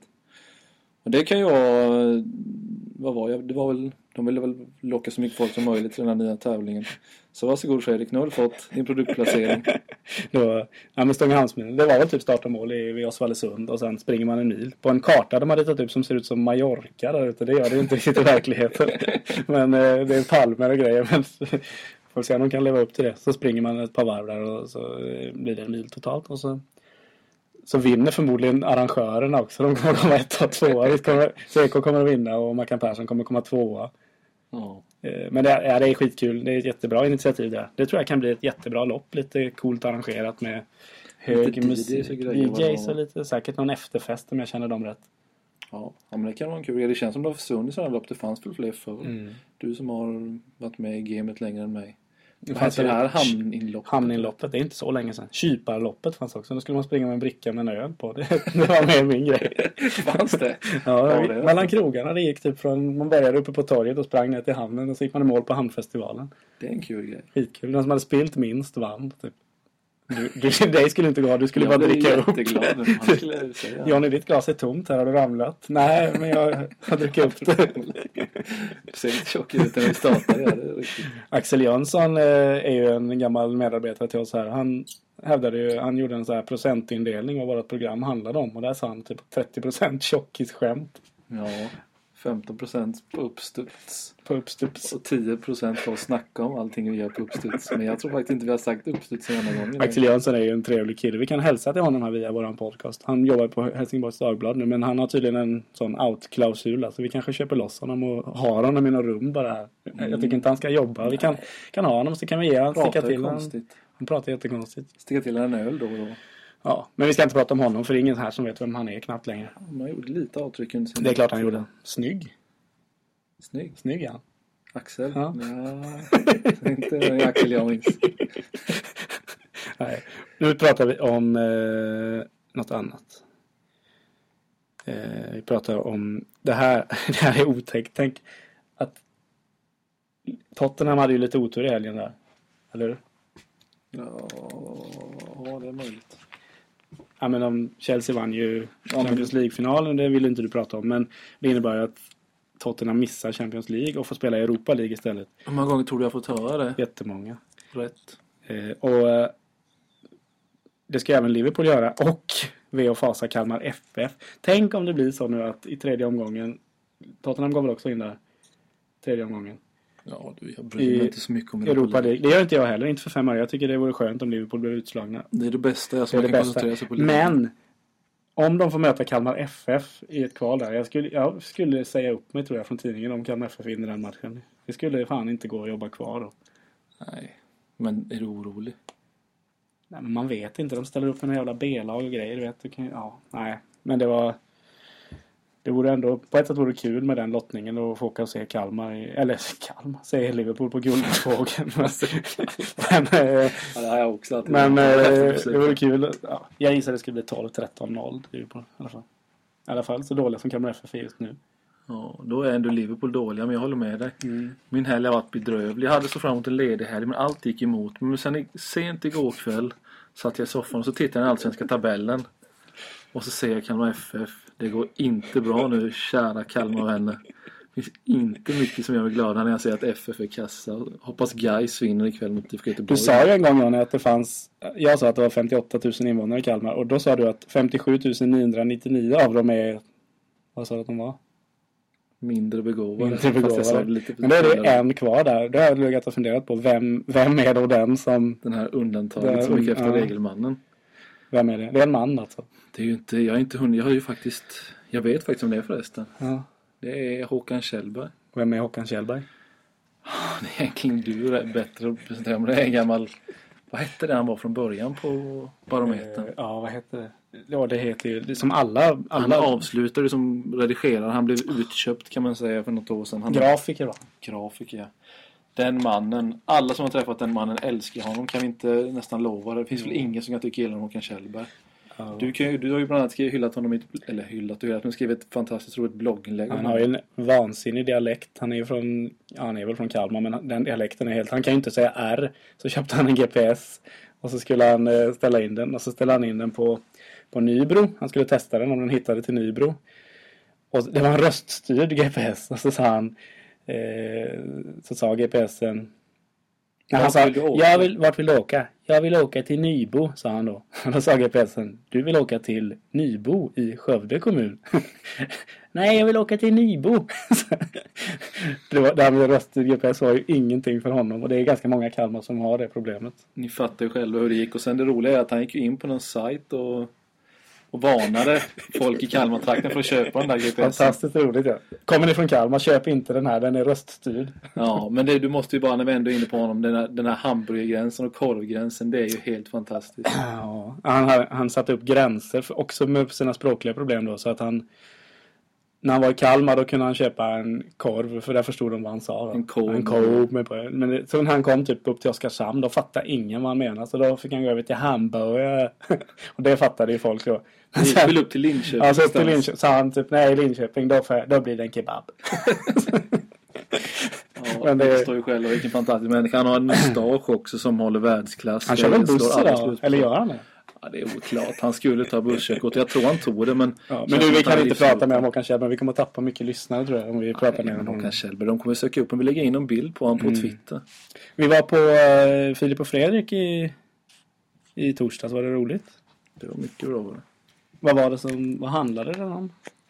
Och det kan ju vara, vad var jag? Det var väl, de ville väl locka så mycket folk som möjligt till den här nya tävlingen. Så varsågod Fredrik, nu har du fått din produktplacering. Men Stångehamnsmilen, det var väl typ start och mål vid Osvallesund och sen springer man en mil. På en karta de har ritat upp som ser ut som Mallorca där ute, det gör det inte riktigt i verkligheten. Men det är palmer och grejer, men får se om de kan leva upp till det. Så springer man ett par varv där och så blir det en mil totalt och så vinner förmodligen arrangörerna också. De kommer komma 1 och 2. Seko kommer att vinna och Mackan Persson kommer komma 2. Men det är skitkul. Det är ett jättebra initiativ där. Det tror jag kan bli ett jättebra lopp. Lite coolt arrangerat med hög musik, DJs och lite säkert någon efterfest om jag känner dem rätt. Ja, men det kan vara en kul. Det känns som det har försvunnit sådana lopp. Det fanns väl fler förr. Du som har varit med i gamet längre än mig. Det fanns det här hamninloppet. Det är inte så länge sedan. Kyparloppet fanns också. Då skulle man springa med en bricka med en öl på. Det var med min grej. Fanns det? Ja, mellan krogarna. Det gick typ från, man började uppe på torget och sprang ner till hamnen och så gick man i mål på hamnfestivalen. Det är en kul grej. Skitkul. Den som hade spilt minst vann typ. Dig skulle inte gå. Du skulle bara dricka upp. Johnny, ditt glas är tomt. Här har du ramlat. Nej, men jag har druckit upp det. Ser inte tjock ut när vi startade. Axel Jönsson är ju en gammal medarbetare till oss här. Han hävdade ju, han gjorde en så här procentindelning av vad vårt program handlade om. Och där sa han typ 30% tjockisskämt. Ja, 15% på uppstuds. Och 10% för att snacka om allting vi gör på uppstuds. Men jag tror faktiskt inte vi har sagt uppstuds en annan gång. Axel Jönsson är ju en trevlig kille. Vi kan hälsa till honom här via vår podcast. Han jobbar på Helsingborgs Dagblad nu, men han har tydligen en sån out-klausul. Så vi kanske köper loss honom och har honom i något rum bara här. Jag tycker inte han ska jobba. Vi kan ha honom så kan vi ge honom sticka till honom. Han pratar jättekonstigt. Sticka till en öl då och då. Ja, men vi ska inte prata om honom för det är ingen här som vet vem han är knappt längre. Man gjorde lite avtryck. Det är klart han gjorde. Snygg, ja. Axel? Ja. Inte Axel jag minns. Nej, nu pratar vi om något annat. Vi pratar om det här är otäckt. Tänk att Tottenham hade ju lite otur i helgen där. Eller hur? Ja, det är möjligt. Ja, men Chelsea vann ju Champions League-finalen, det vill inte du prata om. Men det innebär ju att Tottenham missar Champions League och får spela i Europa League istället. Hur många gånger tror du jag fått höra det? Jättemånga. Rätt. Och det ska även Liverpool göra. Och V.O. Fasa Kalmar FF. Tänk om det blir så nu att i tredje omgången, Tottenham går väl också in där, tredje omgången. Ja, jag bryr mig inte så mycket om Europa League. Det gör inte jag heller, inte för 5 år. Jag tycker det vore skönt om Liverpool blev utslagna. Det är det bästa som man kan koncentrera sig på. Men om de får möta Kalmar FF i ett kval där. Jag skulle säga upp mig tror jag från tidningen om Kalmar FF vinner den matchen. Det skulle fan inte gå att jobba kvar då. Nej, men är du orolig? Nej, men man vet inte. De ställer upp en jävla B-lag och grejer. Vet du kan, nej. Men det vore ändå, på ett sätt vore det kul med den lottningen och få åka och se Kalmar, se Liverpool på Guldfågeln. Men det har jag också. Men det vore kul. Ja, jag gissar det skulle bli 12-13-0 Liverpool i alla fall. I alla fall så dåliga som Kalmar FF är just nu. Ja, då är ändå Liverpool dåliga, men jag håller med dig. Min helg har varit bedrövlig. Jag hade så fram emot en ledig helg, men allt gick emot. Men sen sent igår kväll satt jag i soffan och så tittade jag i den allsvenska tabellen. Och så ser jag Kalmar FF. Det går inte bra nu, kära Kalmar-vänner. Det finns inte mycket som gör mig glada när jag ser att FF är kassa. Hoppas Gais vinner ikväll mot IFK Göteborg. Du sa ju en gång Johnny att det fanns... Jag sa att det var 58 000 invånare i Kalmar. Och då sa du att 57 999 av dem är... Vad sa du att de var? Mindre begåvade. Men då är det en kvar där. Då har jag legat och funderat på vem är då den som... Den här undantaget som gick efter regelmannen. Vem är det? Det är en man alltså. Det är ju inte... Jag är inte hund. Jag har ju faktiskt... Jag vet faktiskt om det är förresten. Ja. Det är Håkan Kjellberg. Vem är Håkan Kjellberg? Det är egentligen du är bättre att presentera. Men det är en gammal... Vad hette det han var från början på Barometern? Ja, vad hette det? Ja, det heter ju... Det som alla... Han avslutade som redigerare. Han blev utköpt kan man säga för något år sedan. Grafiker va? Grafiker, ja. Den mannen, alla som har träffat den mannen älskar honom. Kan vi inte nästan lova det? Det finns väl ingen som kan tycka illa om Håkan Kjellberg. Ja. Du har ju bland annat hyllat honom men skrivit ett fantastiskt roligt blogginlägg. Han har ju en vansinnig dialekt. Han är väl från Kalmar, men den dialekten är helt... Han kan ju inte säga R. Så köpte han en GPS och så skulle han ställa in den. Och så ställde han in den på Nybro. Han skulle testa den om den hittade till Nybro. Och det var en röststyrd GPS. Och så sa han... så sa GPSen... Han sa, vart vill du åka? Jag vill åka till Nybo, sa han då. Och då sa GPSen, du vill åka till Nybo i Skövde kommun. Nej, jag vill åka till Nybo. Det här med röststyrd GPS var ju ingenting för honom. Och det är ganska många Kalmar som har det problemet. Ni fattar ju själva hur det gick. Och sen det roliga är att han gick in på någon sajt och varnade folk i Kalmar-trakten för att köpa den där GPSen. Fantastiskt roligt, ja. Kommer ni från Kalmar, köp inte den här, den är röststyrd. Ja, men du måste ju bara, när vi ändå är inne på honom, den här hamburgergränsen och korvgränsen, det är ju helt fantastiskt. Ja, han satte upp gränser, också med sina språkliga problem då, så att han... När han var i Kalmar då kunde han köpa en korv, för där förstod de vad han sa. Då. En korv med bröd. Men så när han kom typ upp till Oskarshamn, då fattade ingen vad han menade. Så då fick han gå över till hamburgare. Och det fattade ju folk då. Men sen vill upp till Linköping. Ja, så upp till Linköping. Så han typ, nej Linköping, då blir det en kebab. Ja, men det står ju själv, vilken fantastisk människa. Han har en mustasch också som håller världsklass. Han kör väl buss idag? Eller gör han det? Ja, det är oklart. Han skulle ta busskörkort. Jag tror han tog det, men... Ja, men vi kan inte prata mer om Håkan Kjellberg. Vi kommer att tappa mycket lyssnare, tror jag, om vi pratar mer om Håkan Kjellberg. De kommer söka upp och vi lägger in en bild på honom på Twitter. Vi var på Filip och Fredrik i torsdags. Var det roligt? Det var mycket bra. Vad handlade det om?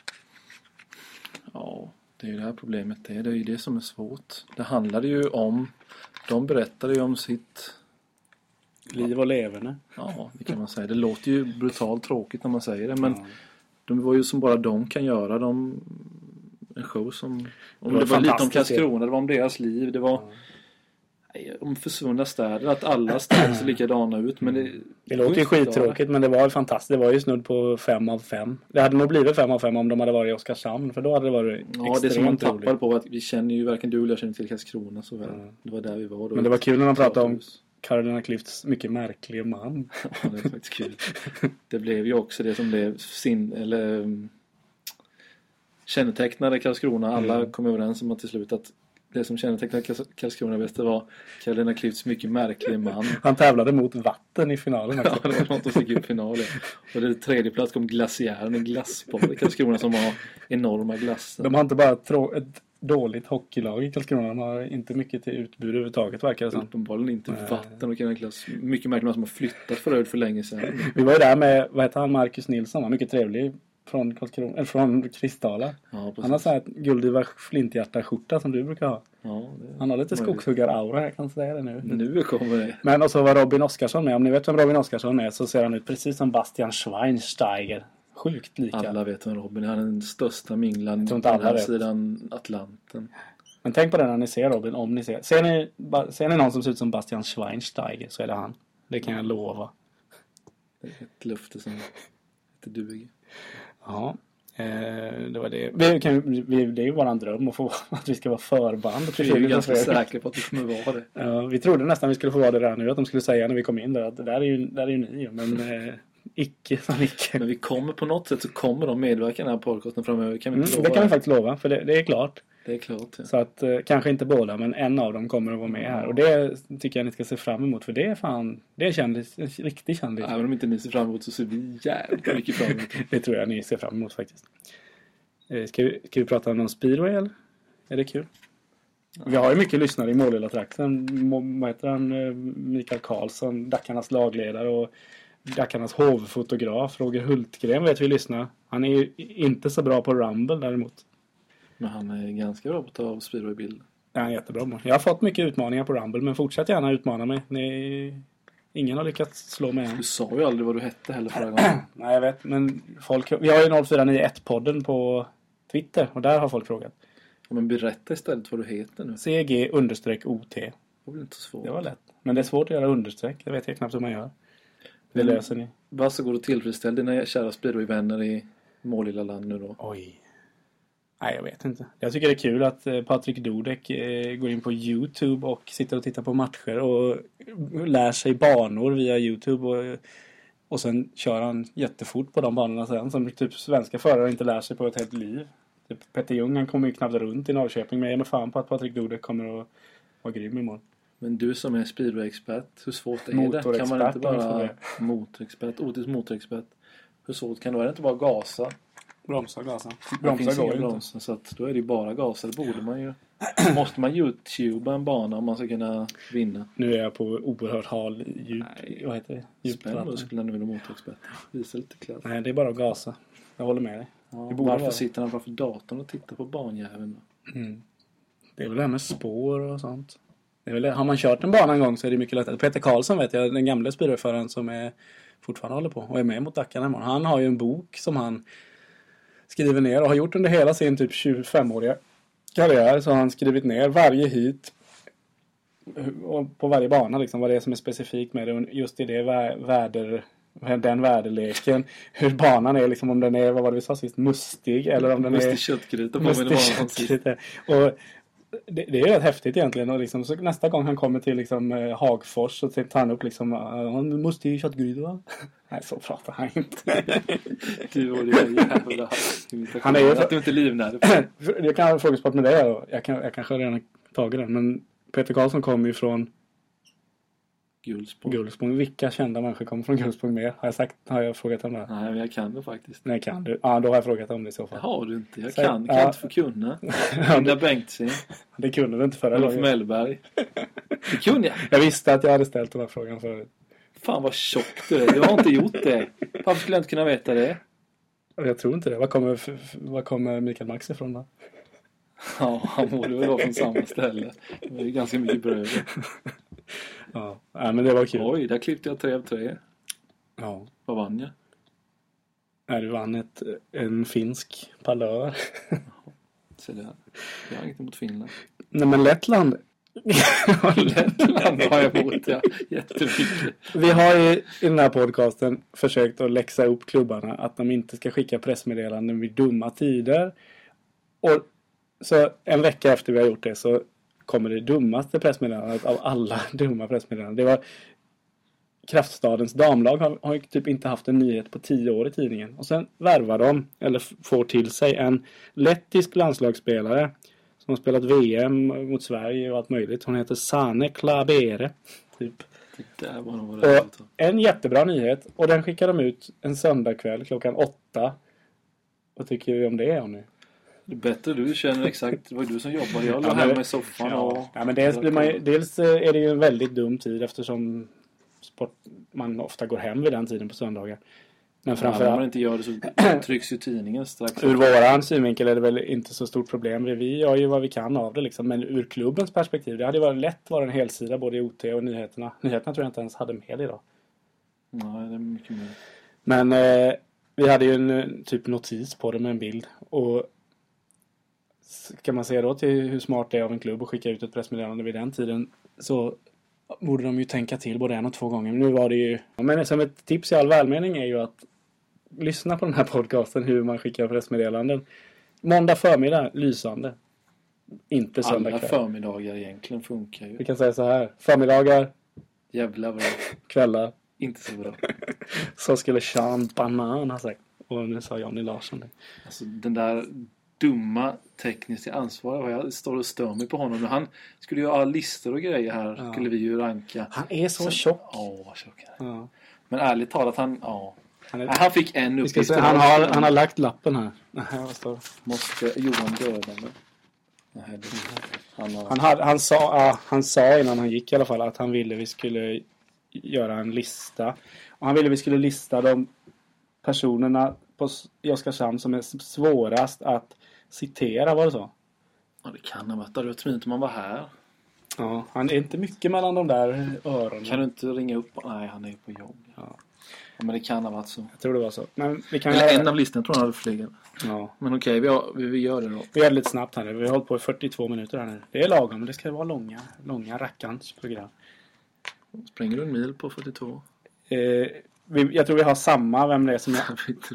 Ja, det är ju det här problemet. Det är ju det som är svårt. Det handlade ju om... De berättade ju om sitt... Liv och leverne. Ja, det kan man säga. Det låter ju brutalt tråkigt när man säger det. Men de var ju som bara de kan göra. En show som... Det var lite om Karlskrona. Det var om deras liv. Det var om försvunna städer. Att alla städer ser likadana ut. Men det låter ju skittråkigt. Men det var fantastiskt. Det var ju snudd på 5 av 5. Det hade nog blivit 5 av 5 om de hade varit i Oskarshamn. För då hade det varit extremt det som man tappade roligt. på att vi känner ju varken du eller jag känner till Karlskrona så väl. Det var där vi var då. Men det var kul när man pratade om Carolina Klifts mycket märkliga man. Ja, det är faktiskt kul. Det blev ju också det som blev kännetecknade Karlskrona. Alla kom överens om att till slut att det som kännetecknade Karlskrona bäst var Carolina Klifts mycket märkliga man. Han tävlade mot vatten i finalen. Ja, det var något att fick upp finalen. Och det tredje plats kom Glaciären, en glassbar i Karlskrona som har enorma glassar. De har inte bara ett dåligt hockeylag i Karlskrona. De har inte mycket till utbud överhuvudtaget, verkar det som. Uppenbarligen inte vatten och en klass. Mycket märkligt som har flyttat förut för länge sedan. Vi var ju där med, vad heter han, Marcus Nilsson, var mycket trevlig från Karlskrona, eller från Kristala. Ja, precis. Han har så här guldiva flinthjärta-skjorta som du brukar ha. Ja, Han har lite skogshuggar-aura, jag kan säga det nu. Nu kommer det. Men och så var Robin Oskarsson med. Om ni vet vem Robin Oskarsson är så ser han ut precis som Bastian Schweinsteiger. Sjukt lika. Alla vet vem Robin är. Han är den största minglan Jag tror på inte den alla här vet. sidan Atlanten. Men tänk på det när ni ser Robin, om ni ser. Ser ni någon som ser ut som Bastian Schweinsteiger så är det han. Det kan jag lova. Det är ett löfte som inte duger. Ja, det var det. Det är ju våran dröm att få att vi ska vara förband. Jag är ganska säker på att det kommer vara det. Ja, vi trodde nästan vi skulle få vara det där nu. Att de skulle säga när vi kom in där att det där är ju ni. Men icke som icke. Men vi kommer på något sätt så kommer de medverka i den här podcasten framöver. Kan vi inte lova Det kan vi faktiskt lova. För det är klart. Det är klart. Ja. Så att kanske inte båda, men en av dem kommer att vara med här. Och det tycker jag ni ska se fram emot. För det är fan, det är kändis, en riktig kändis. Även om inte ni ser fram emot så ser vi jävligt mycket fram emot. Det tror jag ni ser fram emot faktiskt. Ska vi prata om någon speedway eller? Är det kul? Vi har ju mycket lyssnare i Målilla-trakten. Vad heter han? Mikael Karlsson, Dackarnas lagledare och Dackarnas hovfotograf. Roger Hultgren vet vi lyssnar. Han är ju inte så bra på Rumble däremot. Men han är ganska bra på att ta av speedway-bilder. Ja, han är jättebra på. Jag har fått mycket utmaningar på Rumble, men fortsätt gärna utmana mig. Ingen har lyckats slå mig än. Du sa ju aldrig vad du hette heller förra gången. Nej, jag vet. Men vi har ju 0491-podden på Twitter och där har folk frågat. Ja, men berätta istället vad du heter nu. CG_OT. Det var inte så svårt. Det var lätt. Men det är svårt att göra understreck. Det vet jag knappt hur man gör. Det löser ni. Varsågod och tillfredsställ dina kära speedway-vänner i Målilla land nu då. Oj. Nej, jag vet inte. Jag tycker det är kul att Patrik Dudek går in på YouTube och sitter och tittar på matcher och lär sig banor via YouTube och sen kör han jättefort på de banorna sen som typ svenska förare inte lär sig på ett helt liv. Typ Petter Ljung, han kommer ju knappt runt i Norrköping, men jag är med fan på att Patrik Dudek kommer att vara grym imorgon. Men du som är speedway-expert, hur svårt är det? Motorexpert, Kan man inte bara... det. Motorexpert, Otis motorexpert. Hur svårt kan det vara? Det inte bara gasa? Bromsa, gasa. Det finns går inga ju inte. bromsar, så att då är det ju bara gasa. Det borde man ju... Måste man YouTuba en bana om man ska kunna vinna? Nu är jag på oerhört hal djup. Vad heter det? Djupt Spänn vatten. musklerna nu med motorexpert. Visa lite klass. Nej, det är bara att gasa. Jag håller med dig. Ja, det borde varför vara. sitter han framför datorn och tittar på banjäveln då? Det är väl det här med spår och sånt. Det är väl det. Har man kört en bana en gång så är det mycket lättare. Peter Karlsson vet jag, den gamla speedwayföraren som fortfarande håller på och är med mot Dackarna imorgon. Han har ju en bok som han skriver ner och har gjort under hela sin typ 25-åriga karriär. Så har han skrivit ner varje hit och på varje bana liksom, vad det är som är specifikt med det. Just i det den väderleken. Hur banan är liksom, om den är, vad var det vi sa sist, mustig eller om den Mustig är köttgryta på mustig mig. köttgryta. Och det är rätt häftigt egentligen. Och liksom, så nästa gång han kommer till liksom, Hagfors så tar han upp liksom, han måste ju köttgryta va? Nej, så pratar han inte. Du och det jävla Han är ju att du inte livnär. Jag kan ha frågesport med dig då. Jag kanske redan tagit den. Men Peter Karlsson kommer ju från Gullspång. Vilka kända människor kommer från Gullspång mer? Har jag frågat om det? Nej, men jag kan det faktiskt. Nej, kan du? Ja, då har jag frågat om det i så fall. Det har du inte. Jag Så, kan inte få kunna. Linda Bengtzing. Det kunde du inte förra Olof gången. Mellberg. Det kunde jag. Jag visste att jag hade ställt den här frågan förut. Fan vad tjock du är. Du har inte gjort det. Varför skulle jag inte kunna veta det? Jag tror inte det. Var kommer Mikael Max ifrån då? Ja, han borde väl vara från samma ställe. Det är ganska mycket bröd. Ja, men det var kul. Oj, där klippte jag 3 av 3. Ja. Vad vann jag? Nej, du vann en finsk palör. Så där. Jag har inget emot Finland. Nej, men Lettland. Lettland har jag emot, ja. Jättemycket. Vi har i den här podcasten försökt att läxa upp klubbarna att de inte ska skicka pressmeddelanden vid dumma tider. Och så en vecka efter vi har gjort det så kommer det dummaste pressmeddelandet av alla dumma pressmeddelanden. Det var Kraftstadens damlag har ju typ inte haft en nyhet på 10 år i tidningen. Och sen värvar de, eller får till sig, en lettisk landslagsspelare som har spelat VM mot Sverige och allt möjligt. Hon heter Sane Klabere. Typ. Det där var nog det. Och en jättebra nyhet. Och den skickar de ut en söndagkväll klockan 8. Vad tycker vi om det, Jonny? Det är bättre du känner exakt. Det var du som jobbade. Jag låg hemma i soffan. Ja, men dels är det ju en väldigt dum tid eftersom man ofta går hem vid den tiden på söndagar. Men När framförallt man inte gör det så trycks ju tidningen strax. ur våran synvinkel är det väl inte så stort problem. Vi gör ju vad vi kan av det liksom. Men ur klubbens perspektiv, det hade ju varit lätt vara en helsida både i OT och nyheterna. Nyheterna tror jag inte ens hade med idag. Nej, det är mycket mer. Men vi hade ju en typ notis på det med en bild. Och kan man se då till hur smart det är av en klubb att skicka ut ett pressmeddelande vid den tiden, så borde de ju tänka till både 1 och 2 gånger. Men nu var det ju... Men som ett tips i all välmening är ju att lyssna på den här podcasten hur man skickar pressmeddelanden. Måndag förmiddag, lysande. Inte söndag Alla kväll. förmiddagar egentligen funkar ju. Vi kan säga så här. Förmiddagar, Jävla bra. kvällar. Inte så bra. Så skulle Sean Banan ha sagt. Och nu sa Johnny Larsson det. Alltså den där dumma tekniskt ansvariga. Jag står och stör mig på honom. Men han skulle ju ha listor och grejer här. Ja. Skulle vi ju ranka. Han är så tjock. Vad tjock. Ja. Men ärligt talat, han Han, han fick en vi ska uppgift. se, han har lagt lappen här. Nej, vad står det? Måste Johan döda mig? Nej, det, Han sa innan han gick i alla fall att han ville vi skulle göra en lista. Och han ville vi skulle lista de personerna i Oskarshamn som är svårast att citera, var det så? Ja, det kan ha varit. Det var inte man var här. Ja, han är inte mycket mellan de där öronen. Kan du inte ringa upp? Nej, han är ju på jobb. Ja. Ja, men det kan ha varit så. Jag tror det var så. Men vi kan Eller göra... en av listorna tror jag hade fler. Ja. Men okej, vi gör det då. Vi gör det lite snabbt här nu. Vi har hållit på i 42 minuter här nu. Det är lagom, men det ska vara långa rackarns program. Springer du en mil på 42? Jag tror vi har samma, vem det är som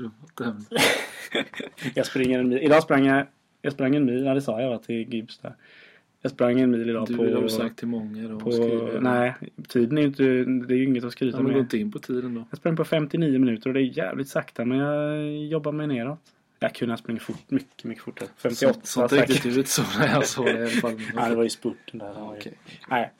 jag springer en mil. Idag sprang en mil, ja det sa jag till Gibbs där. Jag sprang en mil idag du på... Du har sagt till många då. Nej, tiden är ju inte... Det är ju inget att skryta med. med. Har du gått in på tiden då? Jag sprang på 59 minuter och det är jävligt sakta, men jag jobbar mig neråt. Jag kunde ha sprungit fort, mycket fortare. 58 sånt säkert. riktigt ut så när jag såg det i alla fall. Nej, det var ju spurten där. Okay. Nej,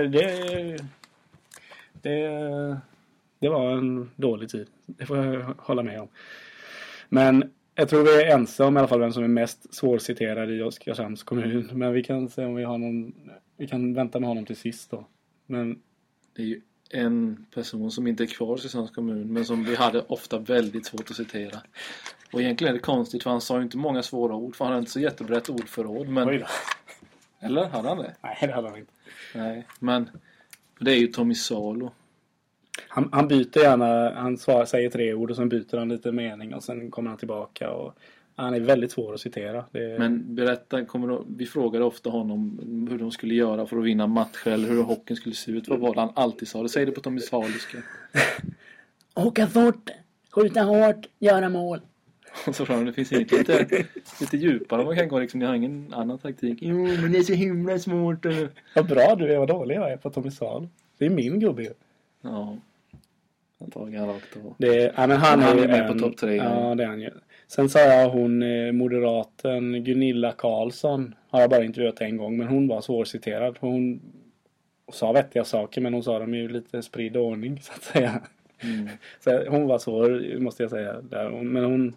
det var en dålig tid. Det får jag hålla med om. Men jag tror vi är ensam i alla fall vem som är mest svårciterad i Oskarshamns kommun. Men vi kan se om vi har någon... Vi kan vänta med honom till sist då. Men... Det är ju en person som inte är kvar i Oskarshamns kommun, men som vi hade ofta väldigt svårt att citera. Och egentligen är det konstigt, för han sa ju inte många svåra ord, för han hade inte så jättebrett ordförråd. Men... Oj då. Eller? Hade han det? Nej, det hade han inte. Nej, men det är ju Tommy Salo. Han byter gärna, han säger 3 ord och sen byter han lite mening och sen kommer han tillbaka och han är väldigt svår att citera. Men berätta, vi frågade ofta honom hur de skulle göra för att vinna matcher eller hur hockeyn skulle se ut. Vad var det han alltid sa? Det säger det på Tommy Saliska. Åka fort, skjuta hårt, göra mål. Och så det finns inget lite djupare. Man kan gå liksom, ni har ingen annan taktik. Jo, men det är så himla svårt. Vad bra du är, vad dålig jag är på Tommy Salo. Det är min gubbe ju. Ja. Han tar han rakt av. Men han är ju med på topp 3. Ja, det är han ju. Sen sa jag hon moderaten Gunilla Karlsson har jag bara intervjuat en gång, men hon var svårciterad. Hon sa vettiga saker, men hon sa dem ju lite spridd ordning så att säga. Mm. Så hon var svår, måste jag säga där. Men hon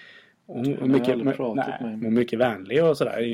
mycket vänlig och sådär.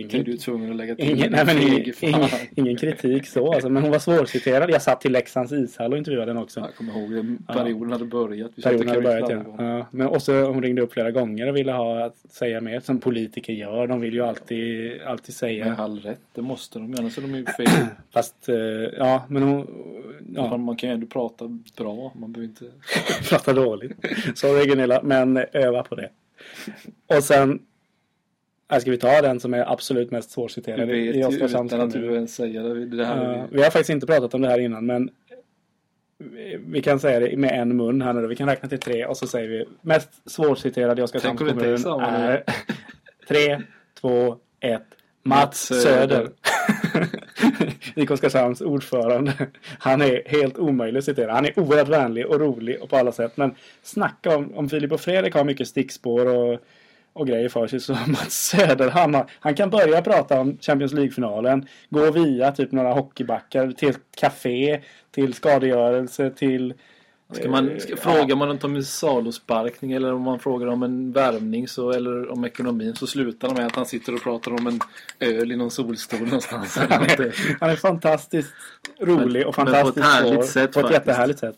Ingen kritik så alltså, men hon var svårciterad. Jag satt till Leksands ishall och intervjuade den också. Jag kommer ihåg perioden hade börjat. Ja. Men också hon ringde upp flera gånger och ville ha att säga mer som politiker gör. De vill ju alltid säga. Med all rätt, det måste de göra, så de är ju fel. Fast men hon man kan ju ändå prata bra, man behöver inte prata dåligt. Så Gunilla, men öva på det. Och sen ska vi ta den som är absolut mest svårciterad i Oskarshamns kommun. Du ens säga det här. Vi har faktiskt inte pratat om det här innan, men vi kan säga det med en mun här nu. Vi kan räkna till 3 och så säger vi mest svårciterad i Oskarshamns kommun är 3, 2, 1 Mats Söder. I Oskarshamns ordförande. Han är helt omöjlig att citera. Han är oerhört vänlig och rolig och på alla sätt. Men snacka om Filip och Fredrik har mycket stickspår och grejer för sig, så Mats Söder, han kan börja prata om Champions League-finalen, gå via typ några hockeybackar till ett café, till skadegörelse, till... Frågar man inte om salosparkning eller om man frågar om en värvning eller om ekonomin, så slutar de med att han sitter och pratar om en öl i någon solstol någonstans. Han är fantastiskt rolig och fantastiskt på ett härligt sätt, på ett jättehärligt sätt.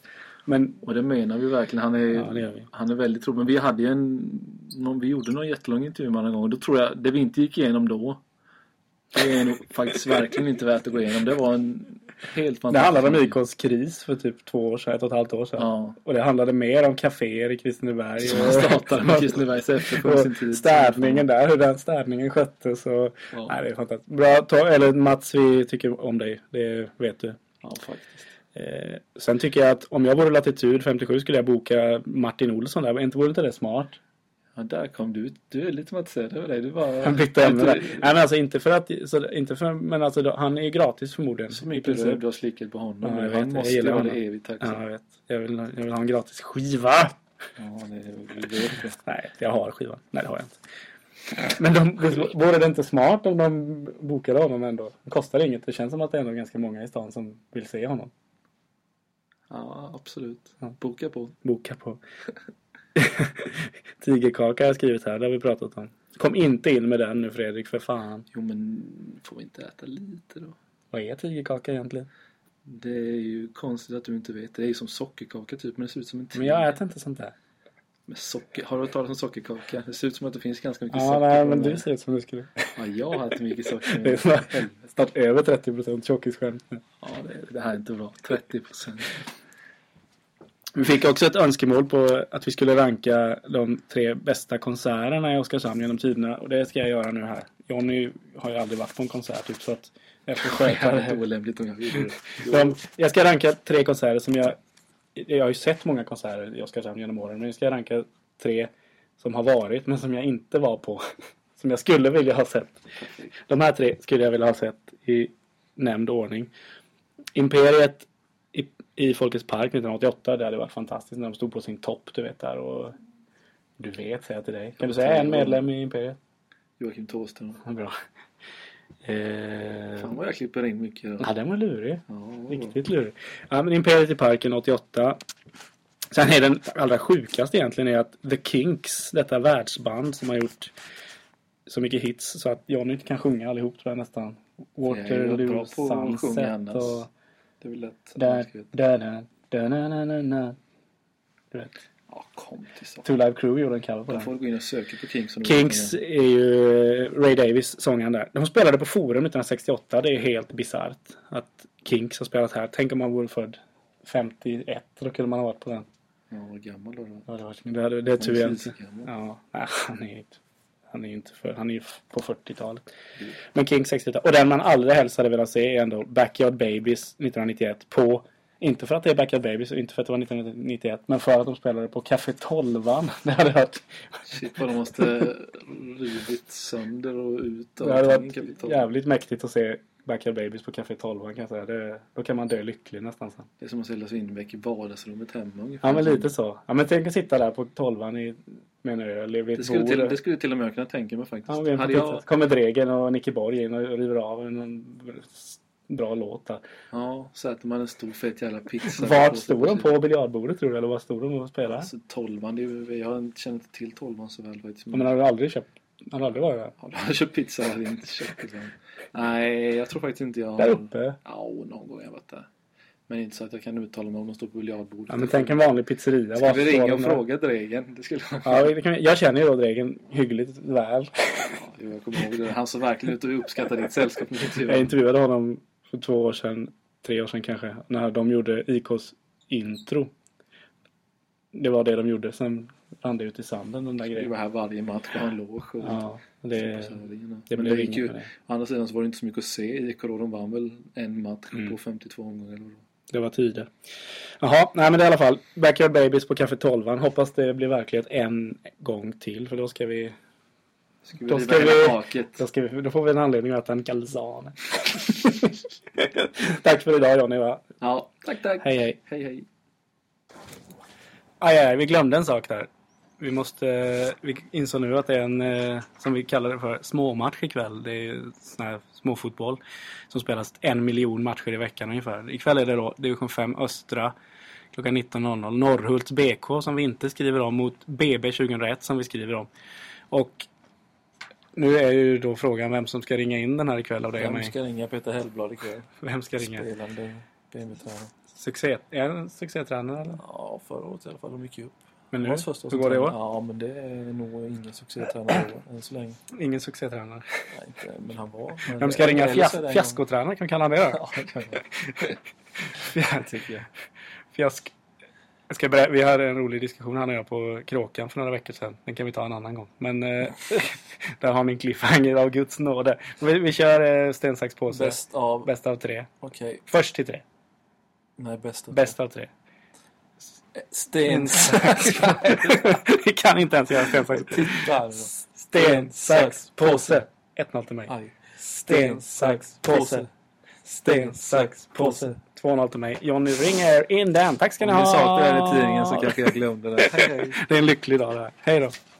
Men Och det menar vi verkligen. det gör vi. Han är väldigt trolig. Men vi hade ju vi gjorde någon jättelång intervju med honom en gång. Då tror jag, det vi inte gick igenom då, det är nog faktiskt verkligen inte värt att gå igenom. Det var en helt fantastisk... Det handlade om IKs kris för typ 2 år sedan, 1,5 år sedan. Ja. Och det handlade mer om kaféer i Kristineberg. Som han startade med Kristinebergs FF på sin tid. Städningen där, hur den städningen sköttes. Och, nej, det är fantastiskt. Bra, eller Mats, vi tycker om dig. Det vet du. Ja, faktiskt. Sen tycker jag att om jag vore Latitud 57 skulle jag boka Martin Olsson där. Inte vore inte det smart? Ja, där kom du. Du är lite Mats över dig. Du var... Han bytte ämne där. Nej, men alltså inte för att... men alltså han är ju gratis förmodligen. Så mycket röv du har slickat på honom. Ja, han måste jag vara det evigt tacksam. Ja, jag vet. Jag vill ha en gratis skiva. Ja, du vet det. Nej, jag har skivan. Nej, det har jag inte. Men vore det inte smart om de bokade honom ändå? Det kostar inget. Det känns som att det är ändå ganska många i stan som vill se honom. Ja, absolut. Ja. Boka på. Boka på. Tigerkaka har jag skrivit här. Det har vi pratat om. Kom inte in med den nu, Fredrik, för fan. Jo, men får vi inte äta lite då? Vad är tigerkaka egentligen? Det är ju konstigt att du inte vet. Det är ju som sockerkaka typ, men det ser ut som en Men jag äter inte sånt där. Med socker. Har du hört talas om sockerkaka? Det ser ut som att det finns ganska mycket Ja, socker. nej, men du ser ut som du skulle. Ja, jag har inte mycket socker. Det är snart över 30% tjockisskämt. Ja, det här är inte bra. 30%. Vi fick också ett önskemål på att vi skulle ranka de 3 bästa konserterna i Oskarshamn genom tiderna. Och det ska jag göra nu här. Johnny har ju aldrig varit på en konsert typ, så att jag får sköta Det är olämpligt om jag vill. Jag ska ranka 3 konserter som jag har ju sett många konserter i Oskarshamn genom åren. Men jag ska ranka 3 som har varit men som jag inte var på. Som jag skulle vilja ha sett. De här 3 skulle jag vilja ha sett i nämnd ordning. Imperiet i Folkets Park 1988. Det hade varit fantastiskt när de stod på sin topp, du vet där. Och du vet, säger jag till dig. Kan du säga en medlem i Imperiet? Joakim Thåström. Ja, bra. Fan vad jag klipper in mycket. Ja, den var lurig. Ja, Riktigt lurig. Ja, men Imperiet i Parken 88. Sen är den allra sjukaste egentligen är att The Kinks, detta världsband som har gjort så mycket hits så att Johnny inte kan sjunga allihop tror jag nästan. Waterloo, Sunset och... Det är väl lätt. Du vet. Ja, kom till så. Two Live Crew gjorde en cover på Jag den. får gå in och söka på Kinks. Kinks är ju Ray Davies sångaren där. De spelade på Forum 1968. Det är helt bizarrt att Kinks har spelat här. Tänk om man vore född 51. Då kunde man ha varit på den. Ja, vad gammal då? Ja, det är tur jag inte. Ja. Ja, han är ju inte för, han är ju på 40-talet. Men Kinks 68. Och den man allra helst hade velat se är ändå Backyard Babies 1991 på... Inte för att det är Backyard Babies och inte för att det var 1991. Men för att de spelade på Café 12an. Det hade varit... Shit vad de måste rivit sönder och ut. Det hade varit jävligt mäktigt att se Backyard Babies på Café 12an kan jag säga. Då kan man dö lycklig nästan sen. Det är som att sälja Svinbäck i vardagsrummet hemma ungefär. Ja men lite så. Ja men tänk att sitta där på 12an med en öl vid ett bord. Det skulle till och med jag kunna tänka mig faktiskt. Ja, kommer Dregen och Nicky Borg in och river av en bra låt där. Ja, så äter man en stor fet jävla pizza. Vart stod de på biljardbordet tror du? Eller vad stod de och spelade? Alltså 12an, jag känner inte till 12an så väl faktiskt. Men har du aldrig köpt? Har du aldrig varit där? Ja, jag har köpt pizza, jag har inte köpt pizza. Nej, jag tror faktiskt inte jag har. Där uppe? Ja, någon gång jag varit där. Men inte så att jag kan uttala mig om de står på biljardbordet. Ja, men tänk en vanlig pizzeria. Ska vi ringa och fråga Dregen? Det skulle jag känner ju då Dregen hyggligt väl. Ja, jag kommer ihåg det. Han så verkligen ut och uppskattade ditt sällskap. Jag intervjuade honom för 2 år sedan, 3 år sedan kanske, när de gjorde IKs intro. Det var det de gjorde, sen rann det ut i sanden den där grejen. Det var här varje match och en loge. Ja, det blev gick ju, å andra sidan så var det inte så mycket att se i IK då. De vann väl en match på 52 omgångar eller vad. Det var tider. Jaha, nej men det är i alla fall Backyard Babies på Café 12an. Hoppas det blir verklighet en gång till, för då ska vi... Då får vi en anledning att äta en calzone. Tack för idag Johnny va? Ja, tack. Hej. Hej. Aj, vi glömde en sak där. Vi insåg nu att det är en, som vi kallar det för, småmatch ikväll. Det är sån här småfotboll som spelas 1 miljon matcher i veckan ungefär. Ikväll är det då division 5 Östra klockan 19.00. Norrhults BK som vi inte skriver om mot BB 2001 som vi skriver om. Och nu är ju då frågan vem som ska ringa in den här ikväll av det. Vem ska ringa Peter Hellblad ikväll? Vem ska ringa? Spelande. BMW-tränare. Är han en succétränare eller? Ja, förra året i alla fall. De gick upp. Men nu, hur går det i år? Ja, men det är nog ingen succétränare än så länge. Ingen succétränare. Nej, inte, men han var. De ska ringa fiaskotränare, kan vi kalla det då? Ja, det kan jag. Tycker jag. Fiask. Vi hade en rolig diskussion han och jag på Kråkan för några veckor sedan. Den kan vi ta en annan gång. Men där har min cliffhanger av Guds nåde. Vi kör sten, sax, påse. Bäst av 3. Okej. Först till 3. Nej, bäst av 3. Sten, sax, Vi kan inte ens göra sten, sax. Sten, sax, påse. 1-0 till mig. Aj. Sten, sax, påse. Sten, sax, påse. 2-0 till mig. Johnny ringer in den. Tack ska ni ha. Om ni saknar den i tidningen så kanske jag glömde det. Det är en lycklig dag det här. Hej då.